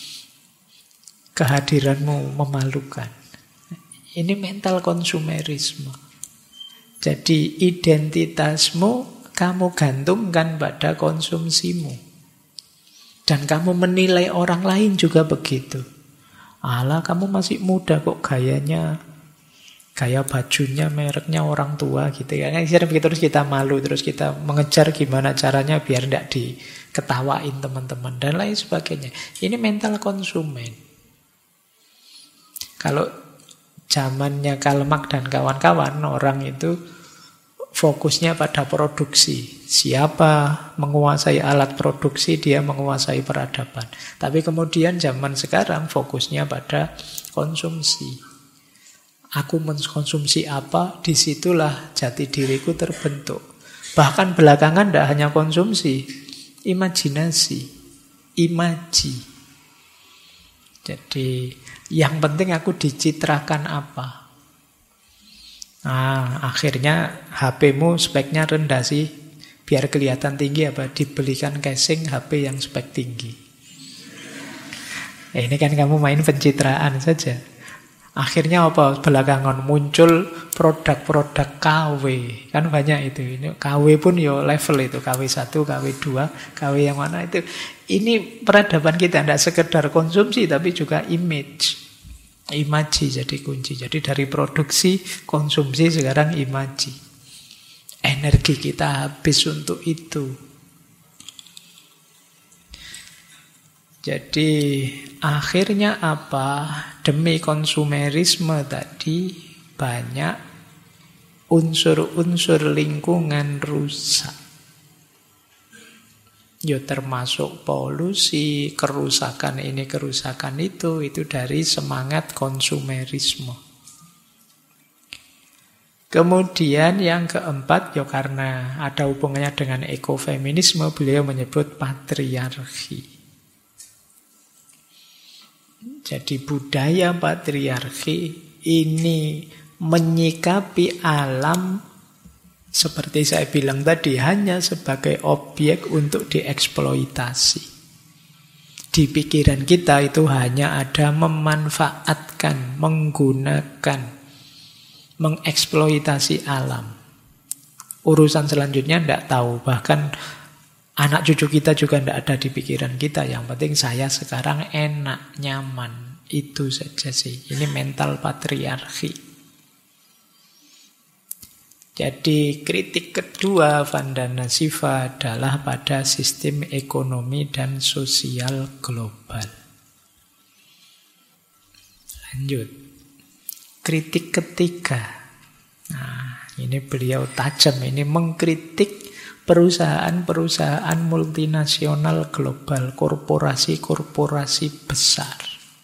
kehadiranmu memalukan. Ini mental konsumerisme. Jadi identitasmu kamu gantungkan pada konsumsimu. Dan kamu menilai orang lain juga begitu. Alah, kamu masih muda kok gayanya, gaya bajunya mereknya orang tua gitu ya. Terus kita malu, terus kita mengejar gimana caranya biar tidak diketawain teman-teman dan lain sebagainya. Ini mental konsumen. Kalau zamannya Karl Marx dan kawan-kawan, orang itu fokusnya pada produksi. Siapa menguasai alat produksi, dia menguasai peradaban. Tapi kemudian zaman sekarang fokusnya pada konsumsi. Aku mengkonsumsi apa, disitulah jati diriku terbentuk. Bahkan belakangan tidak hanya konsumsi, imajinasi, imaji. Jadi yang penting aku dicitrakan apa. Nah, akhirnya HP-mu speknya rendah sih, biar kelihatan tinggi apa, dibelikan casing HP yang spek tinggi. Ini kan kamu main pencitraan saja. Akhirnya apa? Belakangan muncul produk-produk KW. Kan banyak itu. Ini KW pun ya level itu. KW1, KW2, KW yang mana itu. Ini peradaban kita. Tidak sekedar konsumsi tapi juga image. Imaji jadi kunci. Jadi dari produksi, konsumsi, sekarang imaji. Energi kita habis untuk itu. Jadi akhirnya apa? Demi konsumerisme tadi banyak unsur-unsur lingkungan rusak. Ya termasuk polusi, kerusakan ini, kerusakan itu dari semangat konsumerisme. Kemudian yang keempat, ya karena ada hubungannya dengan ekofeminisme, beliau menyebut patriarki. Jadi budaya patriarki ini menyikapi alam seperti saya bilang tadi hanya sebagai objek untuk dieksploitasi. Di pikiran kita itu hanya ada memanfaatkan, menggunakan, mengeksploitasi alam. Urusan selanjutnya tidak tahu, bahkan anak cucu kita juga tidak ada di pikiran kita. Yang penting saya sekarang enak, nyaman. Itu saja sih. Ini mental patriarki. Jadi kritik kedua Vandana Shiva adalah pada sistem ekonomi dan sosial global. Lanjut. Kritik ketiga. Nah, ini beliau tajam. Ini mengkritik perusahaan-perusahaan multinasional global, korporasi-korporasi besar.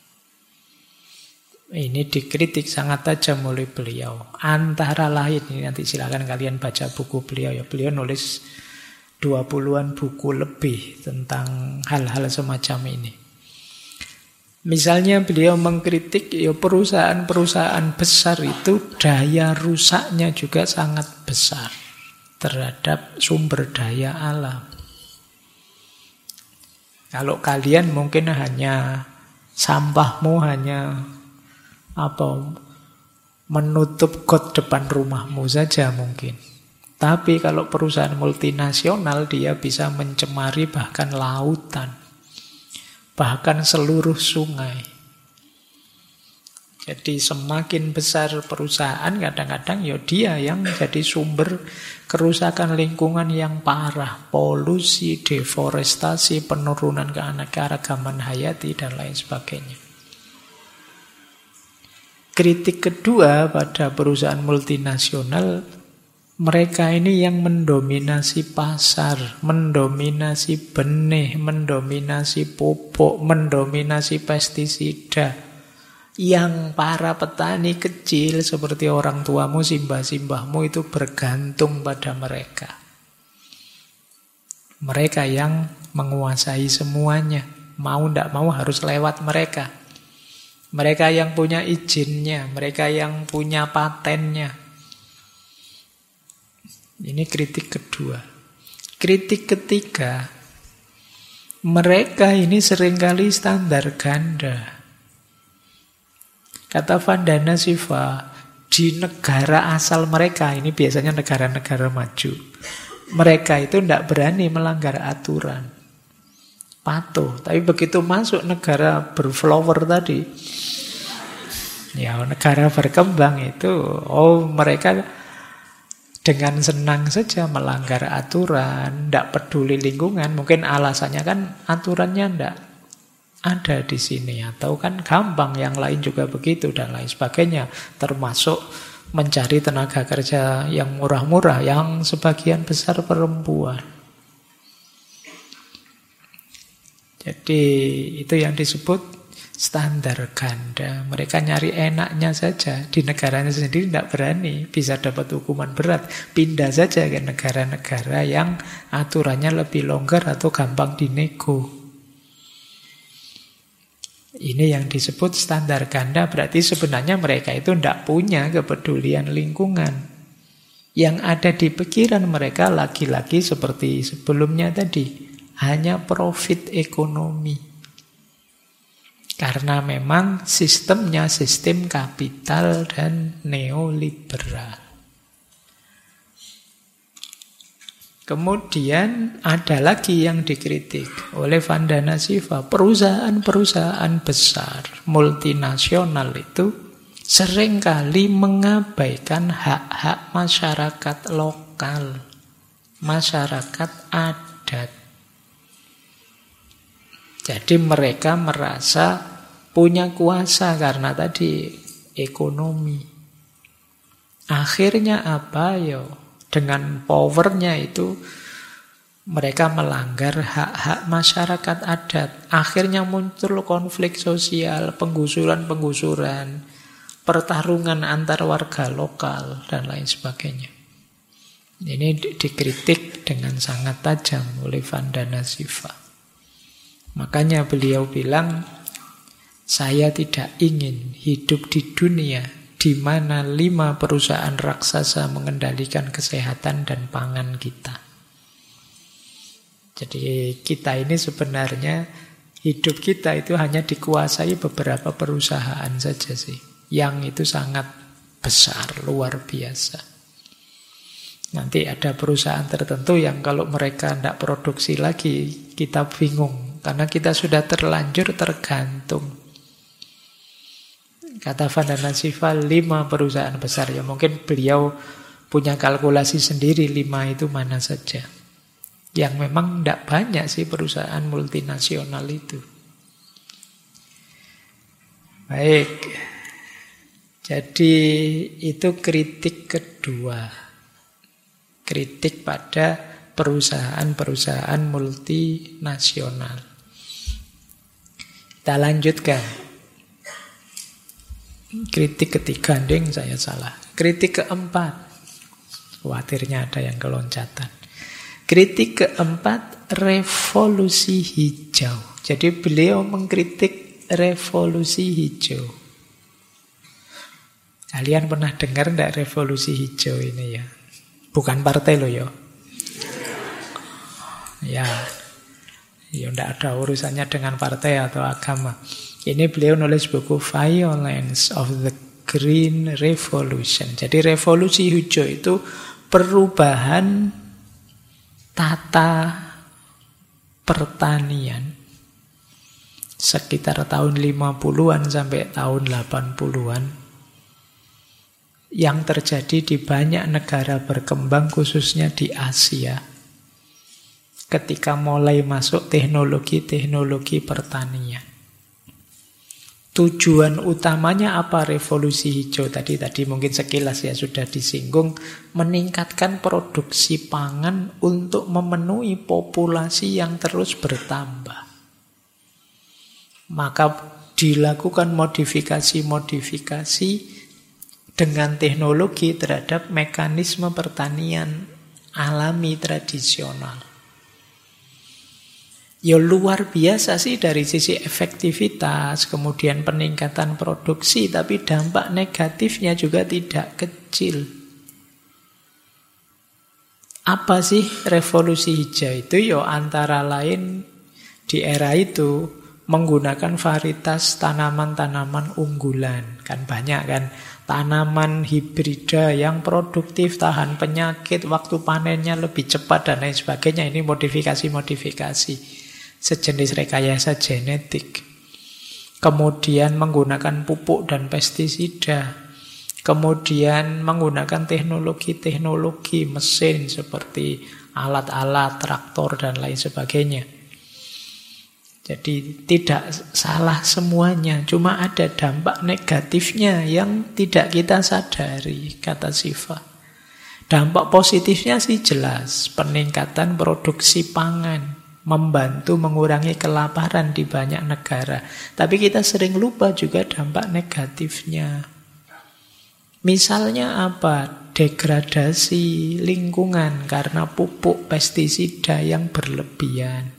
Ini dikritik sangat tajam oleh beliau. Antara lain, ini nanti silakan kalian baca buku beliau ya. Beliau nulis 20-an buku lebih tentang hal-hal semacam ini. Misalnya beliau mengkritik ya perusahaan-perusahaan besar itu daya rusaknya juga sangat besar terhadap sumber daya alam. Kalau kalian mungkin hanya sampahmu hanya menutup got depan rumahmu saja mungkin. Tapi kalau perusahaan multinasional dia bisa mencemari bahkan lautan, bahkan seluruh sungai. Jadi semakin besar perusahaan kadang-kadang ya dia yang jadi sumber kerusakan lingkungan yang parah, polusi, deforestasi, penurunan keanekaragaman hayati dan lain sebagainya. Kritik kedua pada perusahaan multinasional Mereka ini yang mendominasi pasar, mendominasi benih, mendominasi pupuk, mendominasi pestisida. Yang para petani kecil seperti orang tuamu, simbah-simbahmu itu bergantung pada mereka. Mereka yang menguasai semuanya. Mau tidak mau harus lewat mereka. Mereka yang punya izinnya, mereka yang punya patennya. Ini kritik kedua. Kritik ketiga, mereka ini seringkali standar ganda. Kata Vandana Shiva, di negara asal mereka, ini biasanya negara-negara maju, mereka itu tidak berani melanggar aturan. Patuh. Tapi begitu masuk negara berflower tadi, ya negara berkembang itu, mereka dengan senang saja melanggar aturan, tidak peduli lingkungan. Mungkin alasannya kan aturannya tidak ada di sini, atau kan gampang, yang lain juga begitu dan lain sebagainya. Termasuk mencari tenaga kerja yang murah-murah, yang sebagian besar perempuan. Jadi itu yang disebut standar ganda. Mereka nyari enaknya saja. Di negaranya sendiri tidak berani, bisa dapat hukuman berat. Pindah saja ke negara-negara yang aturannya lebih longgar atau gampang dinego. Ini yang disebut standar ganda. Berarti sebenarnya mereka itu tidak punya kepedulian lingkungan. Yang ada di pikiran mereka lagi-lagi seperti sebelumnya tadi, hanya profit ekonomi. Karena memang sistemnya sistem kapital dan neoliberal. Kemudian ada lagi yang dikritik oleh Vandana Shiva. Perusahaan-perusahaan besar, multinasional itu seringkali mengabaikan hak-hak masyarakat lokal, masyarakat adat. Jadi mereka merasa punya kuasa karena tadi ekonomi. Akhirnya apa ya? Dengan powernya itu mereka melanggar hak-hak masyarakat adat. Akhirnya muncul konflik sosial, penggusuran-penggusuran, pertarungan antar warga lokal dan lain sebagainya. Ini dikritik dengan sangat tajam oleh Vandana Shiva. Makanya beliau bilang, saya tidak ingin hidup di dunia di mana 5 perusahaan raksasa mengendalikan kesehatan dan pangan kita. Jadi kita ini sebenarnya, hidup kita itu hanya dikuasai beberapa perusahaan saja sih. Yang itu sangat besar, luar biasa. Nanti ada perusahaan tertentu yang kalau mereka tidak produksi lagi, kita bingung. Karena kita sudah terlanjur tergantung. Kata Vandana Shiva, 5 perusahaan besar. Ya mungkin beliau punya kalkulasi sendiri 5 itu mana saja. Yang memang tidak banyak sih perusahaan multinasional itu. Baik. Jadi itu kritik kedua. Kritik pada perusahaan-perusahaan multinasional. Kita lanjutkan. Kritik ketiga, saya salah. Kritik keempat. Khawatirnya ada yang keloncatan. Kritik keempat, revolusi hijau. Jadi beliau mengkritik revolusi hijau. Kalian pernah dengar enggak revolusi hijau ini ya? Bukan partai loh ya. Ya. Ya tidak ada urusannya dengan partai atau agama. Ini beliau nulis buku Violence of the Green Revolution. Jadi revolusi hijau itu perubahan tata pertanian sekitar tahun 50-an sampai tahun 80-an yang terjadi di banyak negara berkembang, khususnya di Asia. Ketika mulai masuk teknologi-teknologi pertanian. tujuan utamanya apa revolusi hijau tadi mungkin sekilas ya sudah disinggung, meningkatkan produksi pangan untuk memenuhi populasi yang terus bertambah. Maka dilakukan modifikasi-modifikasi dengan teknologi terhadap mekanisme pertanian alami tradisional. Ya luar biasa sih dari sisi efektivitas, kemudian peningkatan produksi, tapi dampak negatifnya juga tidak kecil. Apa sih revolusi hijau itu? Ya antara lain di era itu menggunakan varietas tanaman-tanaman unggulan. Kan banyak kan tanaman hibrida yang produktif, tahan penyakit, waktu panennya lebih cepat dan lain sebagainya. Ini modifikasi-modifikasi. Sejenis rekayasa genetik. Kemudian menggunakan pupuk dan pestisida. Kemudian menggunakan teknologi-teknologi mesin seperti alat-alat, traktor dan lain sebagainya. Jadi tidak salah semuanya, cuma ada dampak negatifnya yang tidak kita sadari, kata Siva. Dampak positifnya sih jelas, peningkatan produksi pangan, membantu mengurangi kelaparan di banyak negara. Tapi kita sering lupa juga dampak negatifnya. Misalnya apa? Degradasi lingkungan karena pupuk pestisida yang berlebihan.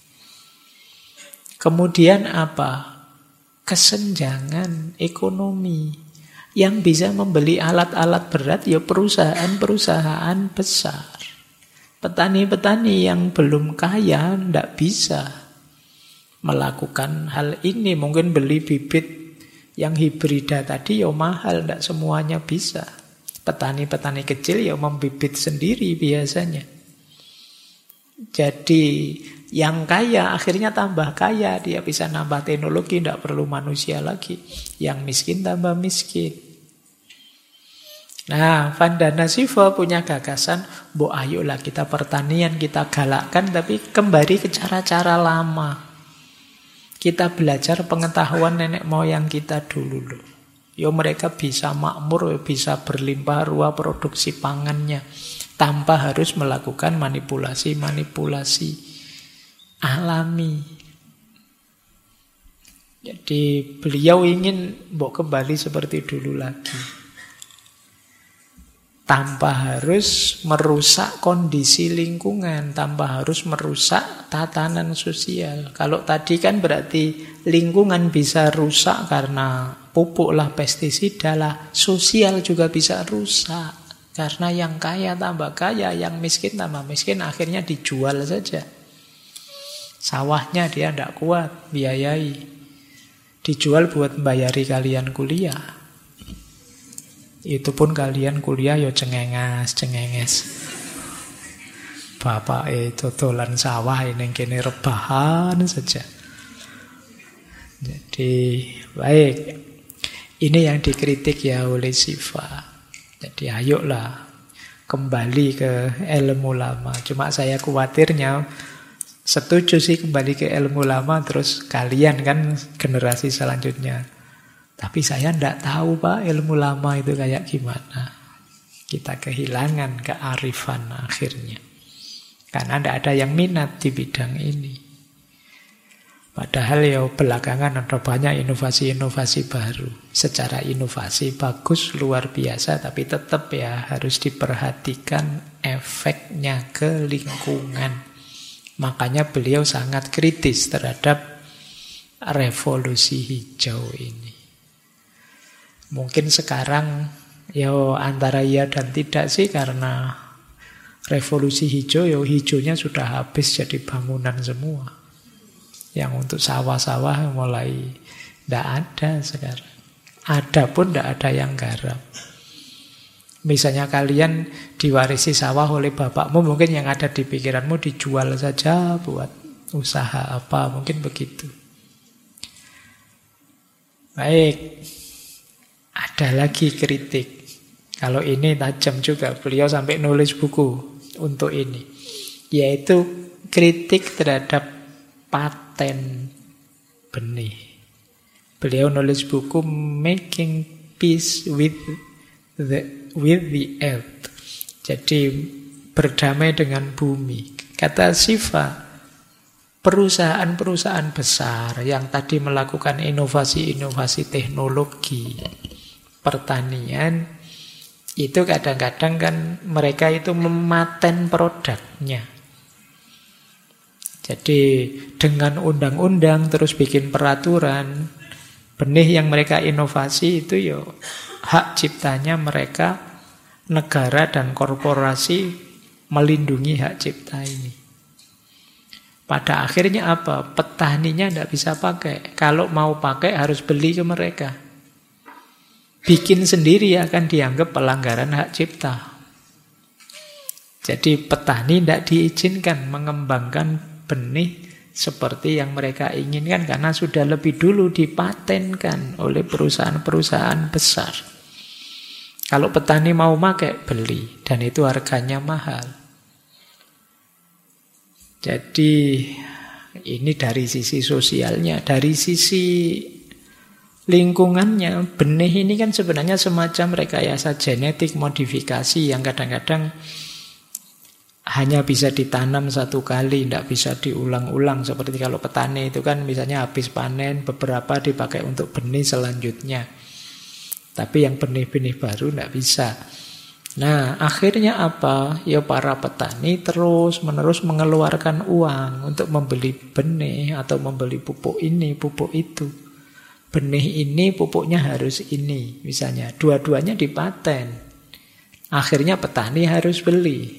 Kemudian apa? Kesenjangan ekonomi. Yang bisa membeli alat-alat berat ya perusahaan-perusahaan besar. Petani-petani yang belum kaya tidak bisa melakukan hal ini. Mungkin beli bibit yang hibrida tadi ya mahal, tidak semuanya bisa. Petani-petani kecil ya membibit sendiri biasanya. Jadi yang kaya akhirnya tambah kaya, dia bisa nambah teknologi, tidak perlu manusia lagi. Yang miskin tambah miskin. Nah, Vandana Shiva punya gagasan, ayolah kita pertanian, kita galakkan, tapi kembali ke cara-cara lama. Kita belajar pengetahuan nenek moyang kita dulu loh. Ya mereka bisa makmur, bisa berlimpah ruah produksi pangannya, tanpa harus melakukan manipulasi-manipulasi alami. Jadi beliau ingin kembali seperti dulu lagi. Tanpa harus merusak kondisi lingkungan, tanpa harus merusak tatanan sosial. Kalau tadi kan berarti lingkungan bisa rusak karena pupuk lah, pestisida lah, sosial juga bisa rusak. Karena yang kaya tambah kaya, yang miskin tambah miskin, akhirnya dijual saja. Sawahnya dia tidak kuat biayai, dijual buat membayari kalian kuliah. Itu pun kalian kuliah ya cengenges. Bapak itu dolan sawah ini kini rebahan saja. Jadi baik, ini yang dikritik ya oleh Shiva. Jadi ayolah kembali ke ilmu lama. Cuma saya khawatirnya, setuju sih kembali ke ilmu lama, terus kalian kan generasi selanjutnya. Tapi saya tidak tahu Pak ilmu lama itu kayak gimana. Kita kehilangan kearifan akhirnya. Karena tidak ada yang minat di bidang ini. Padahal ya belakangan ada banyak inovasi-inovasi baru. Secara inovasi bagus, luar biasa. Tapi tetap ya harus diperhatikan efeknya ke lingkungan. Makanya beliau sangat kritis terhadap revolusi hijau ini. Mungkin sekarang ya antara iya dan tidak sih, karena revolusi hijau ya hijaunya sudah habis jadi bangunan semua. Yang untuk sawah-sawah mulai tidak ada sekarang. Ada pun tidak ada yang garap. Misalnya kalian diwarisi sawah oleh bapakmu, mungkin yang ada di pikiranmu dijual saja buat usaha apa, mungkin begitu. Baik. Ada lagi kritik. Kalau ini tajam juga. Beliau sampai nulis buku untuk ini. Yaitu kritik terhadap paten benih. Beliau nulis buku Making Peace with the Earth. Jadi berdamai dengan bumi. Kata Shiva, perusahaan-perusahaan besar yang tadi melakukan inovasi-inovasi teknologi pertanian, itu kadang-kadang kan mereka itu mematen produknya. Jadi dengan undang-undang terus bikin peraturan, benih yang mereka inovasi itu ya hak ciptanya mereka, negara dan korporasi melindungi hak cipta ini. Pada akhirnya apa? Petaninya tidak bisa pakai. Kalau mau pakai harus beli ke mereka. Bikin sendiri akan dianggap pelanggaran hak cipta. Jadi petani tidak diizinkan mengembangkan benih seperti yang mereka inginkan karena sudah lebih dulu dipatenkan oleh perusahaan-perusahaan besar. Kalau petani mau pakai, beli. Dan itu harganya mahal. Jadi ini dari sisi sosialnya, dari sisi lingkungannya, benih ini kan sebenarnya semacam rekayasa genetik modifikasi yang kadang-kadang hanya bisa ditanam satu kali, tidak bisa diulang-ulang. Seperti kalau petani itu kan misalnya habis panen, beberapa dipakai untuk benih selanjutnya. Tapi yang benih-benih baru tidak bisa. Nah, akhirnya apa? Ya para petani terus-menerus mengeluarkan uang untuk membeli benih atau membeli pupuk ini, pupuk itu. Benih ini, pupuknya harus ini, misalnya. Dua-duanya dipaten. Akhirnya petani harus beli.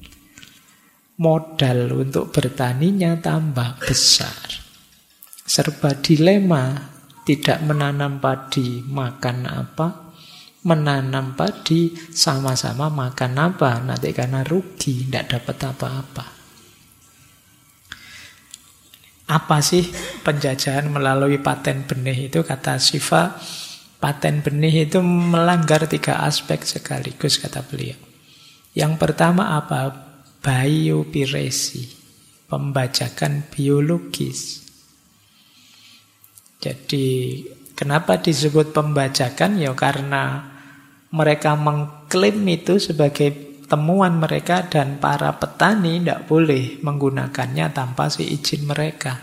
Modal untuk bertaninya tambah besar. Serba dilema, tidak menanam padi, makan apa? Menanam padi sama-sama makan apa, nanti karena rugi, tidak dapat apa-apa. Apa sih penjajahan melalui paten benih itu? Kata Shiva, paten benih itu melanggar 3 aspek sekaligus, kata beliau. Yang pertama apa? Biopiracy, pembajakan biologis. Jadi kenapa disebut pembajakan? Ya karena mereka mengklaim itu sebagai temuan mereka dan para petani tidak boleh menggunakannya tanpa seizin mereka.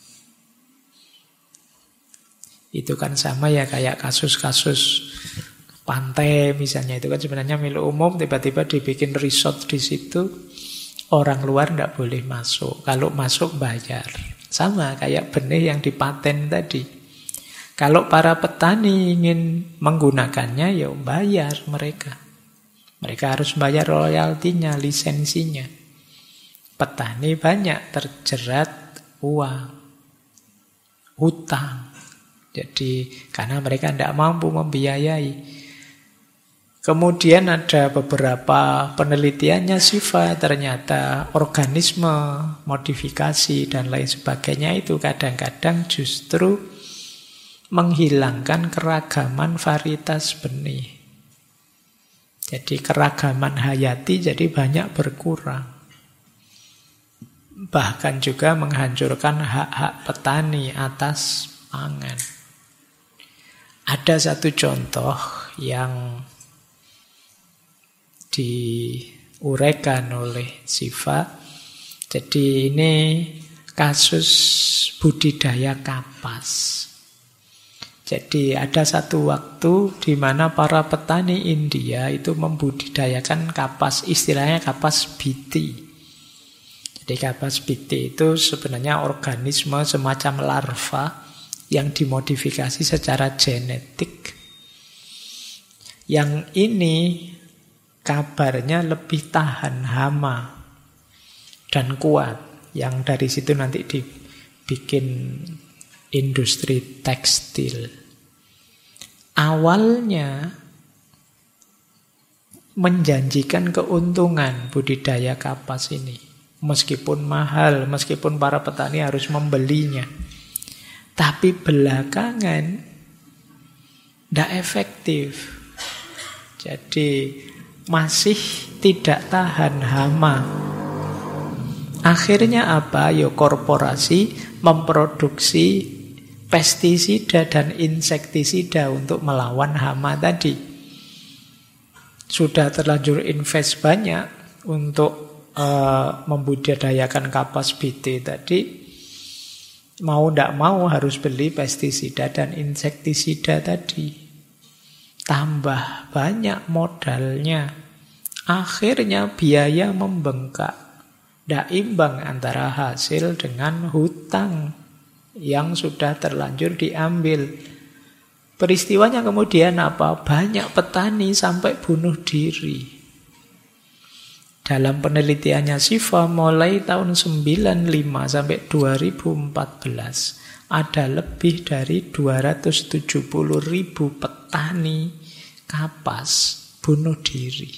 Itu kan sama ya kayak kasus-kasus pantai misalnya, itu kan sebenarnya milik umum, tiba-tiba dibikin resort di situ, orang luar tidak boleh masuk. Kalau masuk bayar. Sama kayak benih yang dipaten tadi. Kalau para petani ingin menggunakannya, ya bayar mereka. Mereka harus bayar royaltinya, lisensinya. Petani banyak terjerat uang, hutang. Jadi karena mereka tidak mampu membiayai. Kemudian ada beberapa penelitiannya Shiva, ternyata organisme, modifikasi dan lain sebagainya itu kadang-kadang justru menghilangkan keragaman varietas benih. Jadi keragaman hayati jadi banyak berkurang. Bahkan juga menghancurkan hak-hak petani atas pangan. Ada satu contoh yang diuraikan oleh Shiva. Jadi ini kasus budidaya kapas. Jadi ada satu waktu di mana para petani India itu membudidayakan kapas, istilahnya kapas biti. Jadi kapas biti itu sebenarnya organisme semacam larva yang dimodifikasi secara genetik. Yang ini kabarnya lebih tahan hama dan kuat. Yang dari situ nanti dibikin industri tekstil. Awalnya menjanjikan keuntungan budidaya kapas ini. Meskipun mahal, meskipun para petani harus membelinya. Tapi belakangan tidak efektif. Jadi masih tidak tahan hama. Akhirnya apa? Ya korporasi memproduksi pestisida dan insektisida untuk melawan hama tadi. Sudah terlanjur invest banyak untuk membudidayakan kapas BT tadi, mau tidak mau harus beli pestisida dan insektisida tadi. Tambah banyak modalnya. Akhirnya biaya membengkak. Tidak imbang antara hasil dengan hutang yang sudah terlanjur diambil. Peristiwanya kemudian apa? Banyak petani sampai bunuh diri. Dalam penelitiannya Shiva mulai tahun 95 sampai 2014 ada lebih dari 270.000 petani kapas bunuh diri.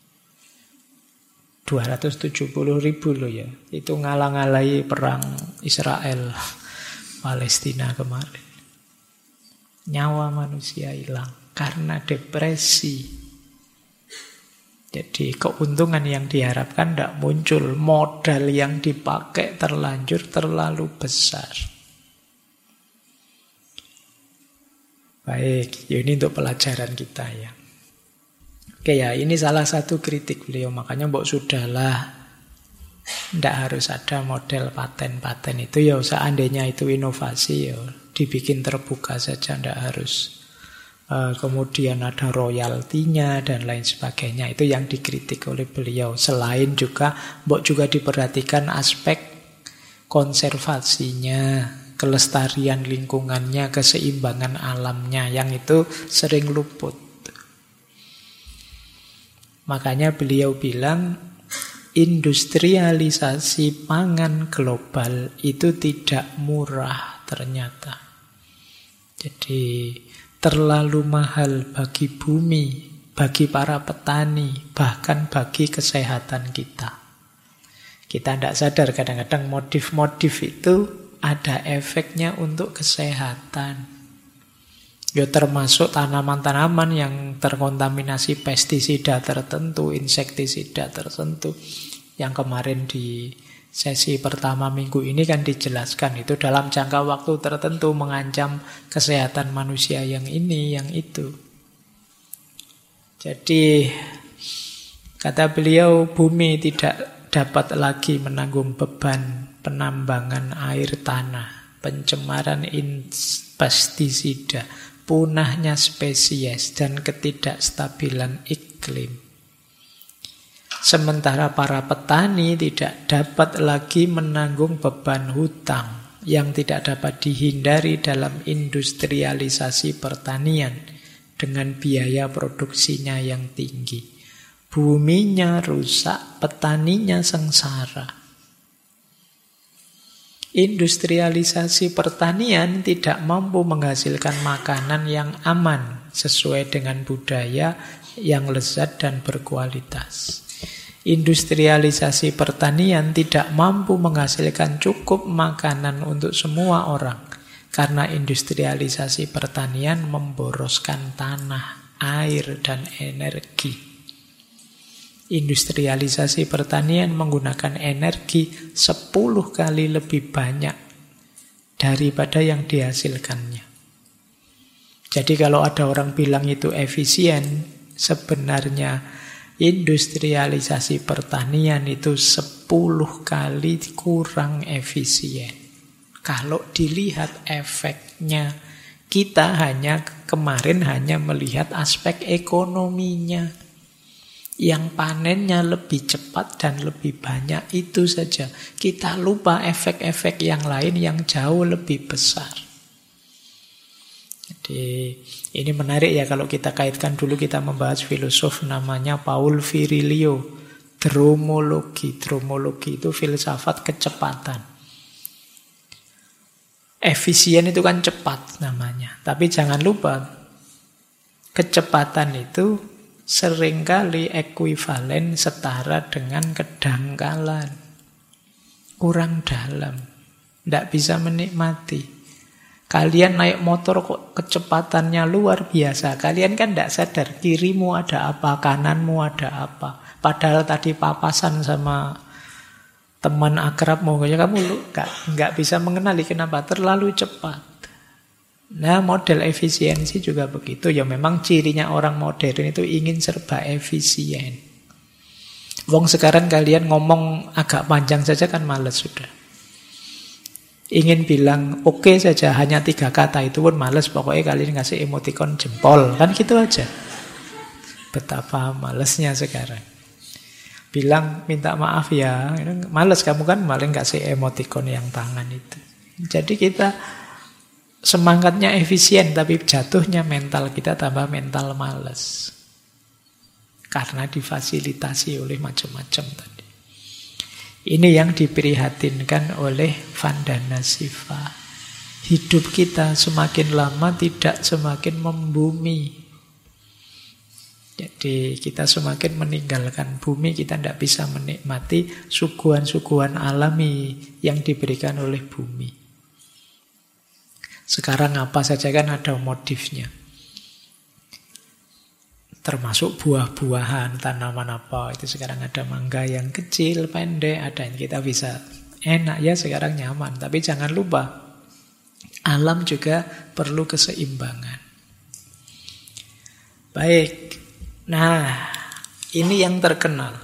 270.000 loh ya. Itu ngalang-alai perang Israel Palestina kemarin. Nyawa manusia hilang karena depresi. Jadi keuntungan yang diharapkan tidak muncul. Modal yang dipakai terlanjur terlalu besar. Baik, ini untuk pelajaran kita ya. Oke ya, ini salah satu kritik beliau. Makanya mbok sudahlah, tidak harus ada model paten-paten itu ya. Seandainya itu inovasi ya, dibikin terbuka saja, tidak harus. Kemudian ada royaltinya dan lain sebagainya. Itu yang dikritik oleh beliau. Selain juga mbok juga diperhatikan aspek konservasinya, kelestarian lingkungannya, keseimbangan alamnya, yang itu sering luput. Makanya beliau bilang industrialisasi pangan global itu tidak murah ternyata. Jadi terlalu mahal bagi bumi, bagi para petani, bahkan bagi kesehatan kita. Kita tidak sadar kadang-kadang modif-modif itu ada efeknya untuk kesehatan. Ya termasuk tanaman-tanaman yang terkontaminasi pestisida tertentu, insektisida tertentu. Yang kemarin di sesi pertama minggu ini kan dijelaskan itu dalam jangka waktu tertentu mengancam kesehatan manusia yang ini, yang itu. Jadi kata beliau bumi tidak dapat lagi menanggung beban penambangan air tanah, pencemaran pestisida, punahnya spesies dan ketidakstabilan iklim. Sementara para petani tidak dapat lagi menanggung beban hutang yang tidak dapat dihindari dalam industrialisasi pertanian dengan biaya produksinya yang tinggi. Buminya rusak, petaninya sengsara. Industrialisasi pertanian tidak mampu menghasilkan makanan yang aman sesuai dengan budaya yang lezat dan berkualitas. Industrialisasi pertanian tidak mampu menghasilkan cukup makanan untuk semua orang karena industrialisasi pertanian memboroskan tanah, air, dan energi. Industrialisasi pertanian menggunakan energi 10 kali lebih banyak daripada yang dihasilkannya. Jadi kalau ada orang bilang itu efisien, sebenarnya industrialisasi pertanian itu 10 kali kurang efisien. Kalau dilihat efeknya, kita kemarin hanya melihat aspek ekonominya. Yang panennya lebih cepat dan lebih banyak, itu saja. Kita lupa efek-efek yang lain yang jauh lebih besar. Jadi ini menarik ya kalau kita kaitkan dulu, kita membahas filosof namanya Paul Virilio. Dromologi. Dromologi itu filsafat kecepatan. Efisien itu kan cepat namanya. Tapi jangan lupa, kecepatan itu seringkali ekuivalen setara dengan kedangkalan. Kurang dalam. Tidak bisa menikmati. Kalian naik motor kok kecepatannya luar biasa. Kalian kan tidak sadar kirimu ada apa, kananmu ada apa. Padahal tadi papasan sama teman akrabmu, kamu nggak bisa mengenali kenapa terlalu cepat. Nah, model efisiensi juga begitu. Ya memang cirinya orang modern itu ingin serba efisien. Wong sekarang kalian ngomong agak panjang saja kan males sudah. Ingin bilang oke saja hanya 3 kata itu pun males. Pokoknya kalian ngasih emoticon jempol. Kan gitu aja. Betapa malesnya sekarang. Bilang minta maaf ya. Males kamu kan malah ngasih emoticon yang tangan itu. Jadi kita semangatnya efisien, tapi jatuhnya mental kita tambah mental males. Karena difasilitasi oleh macam-macam tadi. Ini yang diprihatinkan oleh Vandana Shiva. Hidup kita semakin lama tidak semakin membumi. Jadi kita semakin meninggalkan bumi, kita tidak bisa menikmati suguhan-suguhan alami yang diberikan oleh bumi. Sekarang apa saja kan ada modifnya. Termasuk buah-buahan, tanaman apa. Itu sekarang ada mangga yang kecil, pendek. Ada yang kita bisa enak ya sekarang nyaman. Tapi jangan lupa, alam juga perlu keseimbangan. Baik. Nah, ini yang terkenal.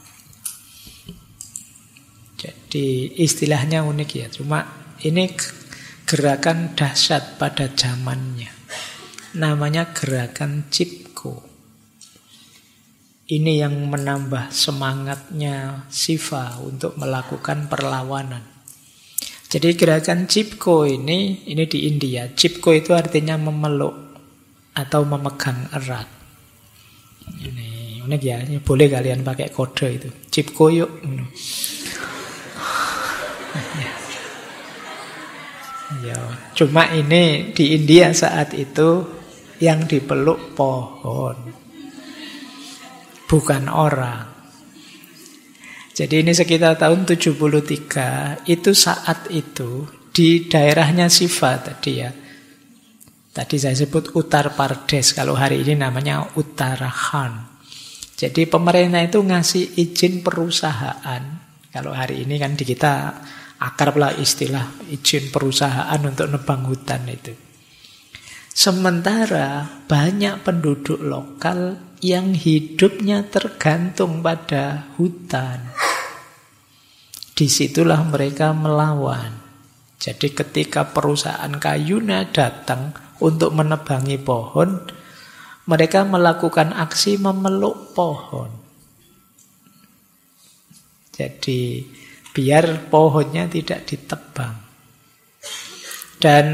Jadi istilahnya unik ya. Cuma ini gerakan dahsyat pada zamannya. Namanya gerakan Chipko. Ini yang menambah semangatnya Shiva untuk melakukan perlawanan. Jadi gerakan Chipko ini di India. Chipko itu artinya memeluk atau memegang erat. Ini unik ya, ini boleh kalian pakai kode itu. Chipko yuk. Ya, cuma ini di India saat itu yang dipeluk pohon, bukan orang. Jadi ini sekitar tahun 73, itu saat itu di daerahnya Shiva tadi ya. Tadi saya sebut Uttar Pradesh, kalau hari ini namanya Uttarakhand. Jadi pemerintah itu ngasih izin perusahaan. Kalau hari ini kan di kita akrablah istilah izin perusahaan untuk nebang hutan itu. Sementara banyak penduduk lokal yang hidupnya tergantung pada hutan. Disitulah mereka melawan. Jadi ketika perusahaan kayunya datang untuk menebangi pohon, mereka melakukan aksi memeluk pohon. Jadi biar pohonnya tidak ditebang. Dan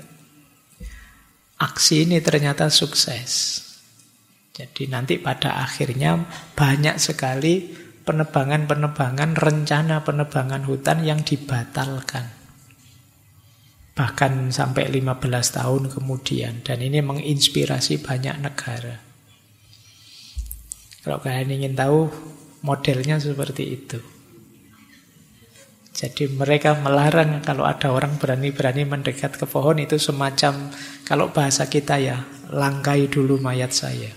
aksi ini ternyata sukses. Jadi nanti pada akhirnya banyak sekali penebangan-penebangan, rencana penebangan hutan yang dibatalkan. Bahkan sampai 15 tahun kemudian. Dan ini menginspirasi banyak negara. Kalau kalian ingin tahu, modelnya seperti itu. Jadi mereka melarang kalau ada orang berani-berani mendekat ke pohon, itu semacam, kalau bahasa kita ya, langkai dulu mayat saya.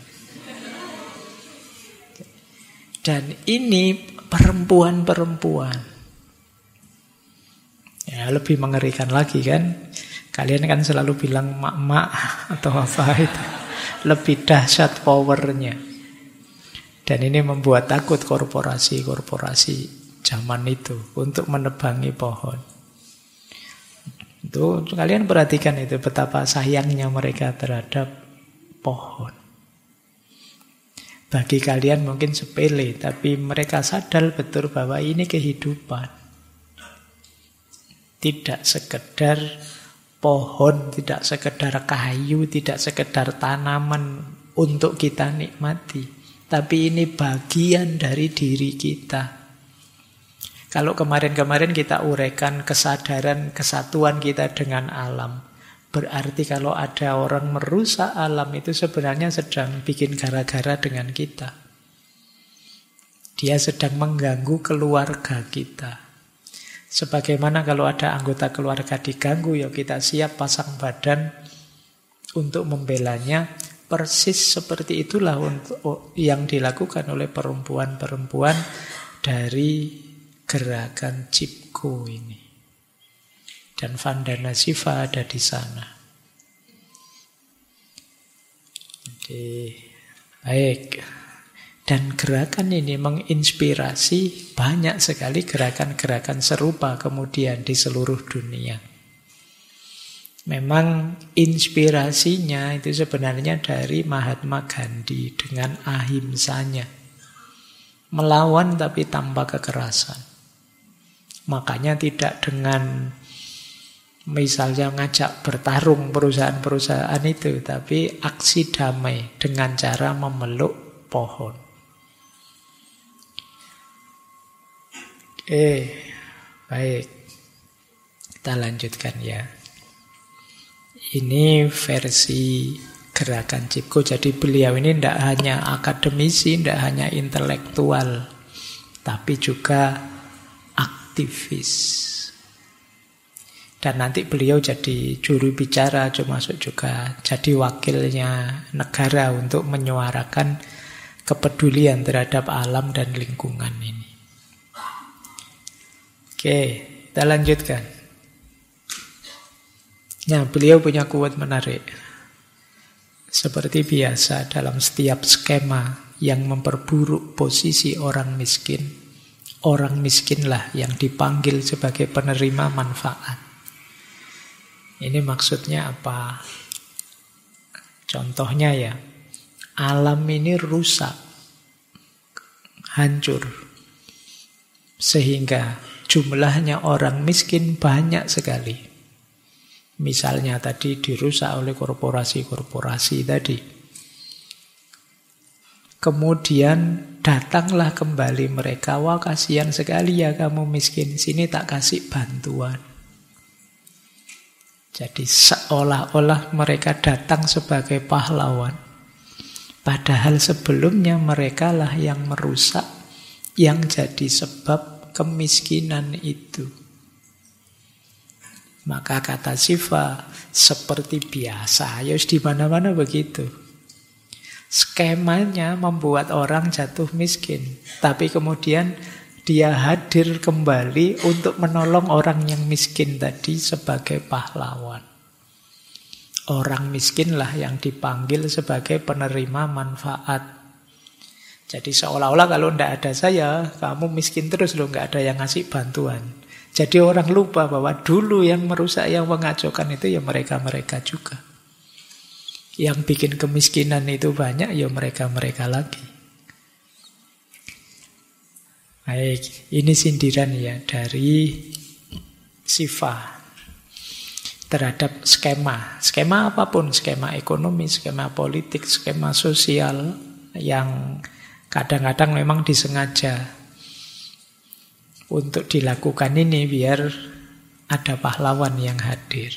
Dan ini perempuan-perempuan. Ya lebih mengerikan lagi kan. Kalian kan selalu bilang mak-mak atau apa itu. Lebih dahsyat powernya. Dan ini membuat takut korporasi-korporasi zaman itu untuk menebangi pohon. Itu kalian perhatikan itu betapa sayangnya mereka terhadap pohon. Bagi kalian mungkin sepele, tapi mereka sadar betul bahwa ini kehidupan. Tidak sekedar pohon, tidak sekedar kayu, tidak sekedar tanaman untuk kita nikmati. Tapi ini bagian dari diri kita. Kalau kemarin-kemarin kita uraikan kesadaran kesatuan kita dengan alam, berarti kalau ada orang merusak alam itu sebenarnya sedang bikin gara-gara dengan kita. Dia sedang mengganggu keluarga kita. Sebagaimana kalau ada anggota keluarga diganggu, ya kita siap pasang badan untuk membelanya. Persis seperti itulah untuk yang dilakukan oleh perempuan-perempuan dari gerakan Chipko ini. Dan Vandana Shiva ada di sana. Oke, baik. Dan gerakan ini menginspirasi banyak sekali gerakan-gerakan serupa kemudian di seluruh dunia. Memang inspirasinya itu sebenarnya dari Mahatma Gandhi dengan ahimsanya. Melawan tapi tanpa kekerasan. Makanya tidak dengan misalnya ngajak bertarung perusahaan-perusahaan itu, tapi aksi damai dengan cara memeluk pohon. Oke, baik. Kita lanjutkan ya. Ini versi gerakan Cipko. Jadi beliau ini tidak hanya akademisi, tidak hanya intelektual, tapi juga aktivis. Dan nanti beliau jadi juru bicara, termasuk juga jadi wakilnya negara untuk menyuarakan kepedulian terhadap alam dan lingkungan ini. Oke, kita lanjutkan. Nah, beliau punya quote menarik. Seperti biasa dalam setiap skema yang memperburuk posisi orang miskinlah yang dipanggil sebagai penerima manfaat. Ini maksudnya apa? Contohnya ya, alam ini rusak, hancur, sehingga jumlahnya orang miskin banyak sekali. Misalnya tadi dirusak oleh korporasi-korporasi tadi. Kemudian datanglah kembali mereka, wah kasihan sekali ya kamu miskin, sini tak kasih bantuan. Jadi seolah-olah mereka datang sebagai pahlawan. Padahal sebelumnya mereka lah yang merusak, yang jadi sebab kemiskinan itu. Maka kata Siva, seperti biasa, ya di mana-mana begitu. Skemanya membuat orang jatuh miskin, tapi kemudian dia hadir kembali untuk menolong orang yang miskin tadi sebagai pahlawan. Orang miskinlah yang dipanggil sebagai penerima manfaat. Jadi seolah-olah kalau tidak ada saya, kamu miskin terus loh, nggak ada yang ngasih bantuan. Jadi orang lupa bahwa dulu yang merusak, yang mengacaukan itu ya mereka-mereka juga. Yang bikin kemiskinan itu banyak ya mereka-mereka lagi. Baik, ini sindiran ya dari Siva terhadap skema. Skema apapun, skema ekonomi, skema politik, skema sosial yang kadang-kadang memang disengaja untuk dilakukan ini biar ada pahlawan yang hadir.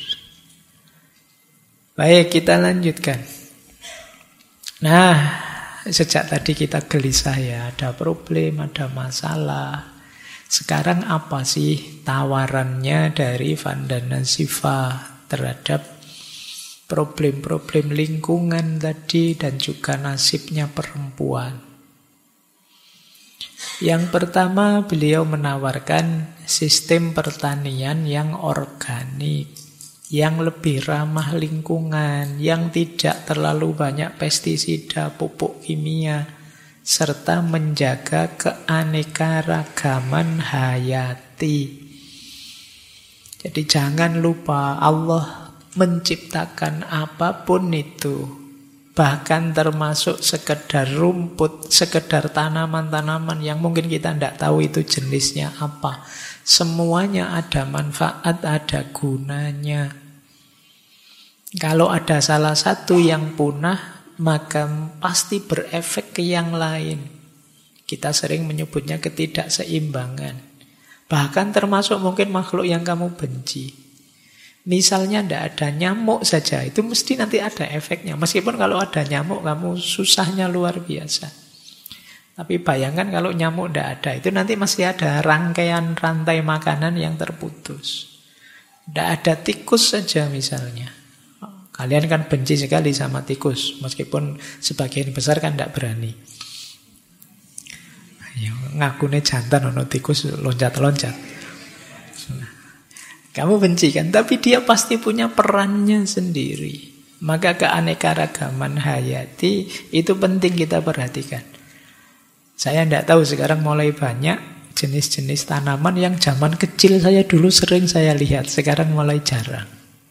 Baik, kita lanjutkan. Nah, sejak tadi kita gelisah ya, ada problem, ada masalah. Sekarang apa sih tawarannya dari Vandana Siva terhadap problem-problem lingkungan tadi dan juga nasibnya perempuan? Yang pertama, beliau menawarkan sistem pertanian yang organik, yang lebih ramah lingkungan, yang tidak terlalu banyak pestisida, pupuk kimia, serta menjaga keanekaragaman hayati. Jadi jangan lupa Allah menciptakan apapun itu, bahkan termasuk sekedar rumput, sekedar tanaman-tanaman yang mungkin kita tidak tahu itu jenisnya apa. Semuanya ada manfaat, ada gunanya. Kalau ada salah satu yang punah, maka pasti berefek ke yang lain. Kita sering menyebutnya ketidakseimbangan. Bahkan termasuk mungkin makhluk yang kamu benci. Misalnya tidak ada nyamuk saja, itu mesti nanti ada efeknya. Meskipun kalau ada nyamuk, kamu susahnya luar biasa. Tapi bayangkan kalau nyamuk tidak ada, itu nanti masih ada rangkaian rantai makanan yang terputus. Tidak ada tikus saja misalnya. Kalian kan benci sekali sama tikus, meskipun sebagian besar kan tidak berani. Ngakune jantan, ono tikus loncat-loncat. Kamu benci kan, tapi dia pasti punya perannya sendiri. Maka keanekaragaman hayati itu penting kita perhatikan. Saya tidak tahu sekarang mulai banyak jenis-jenis tanaman yang zaman kecil saya dulu sering saya lihat, sekarang mulai jarang.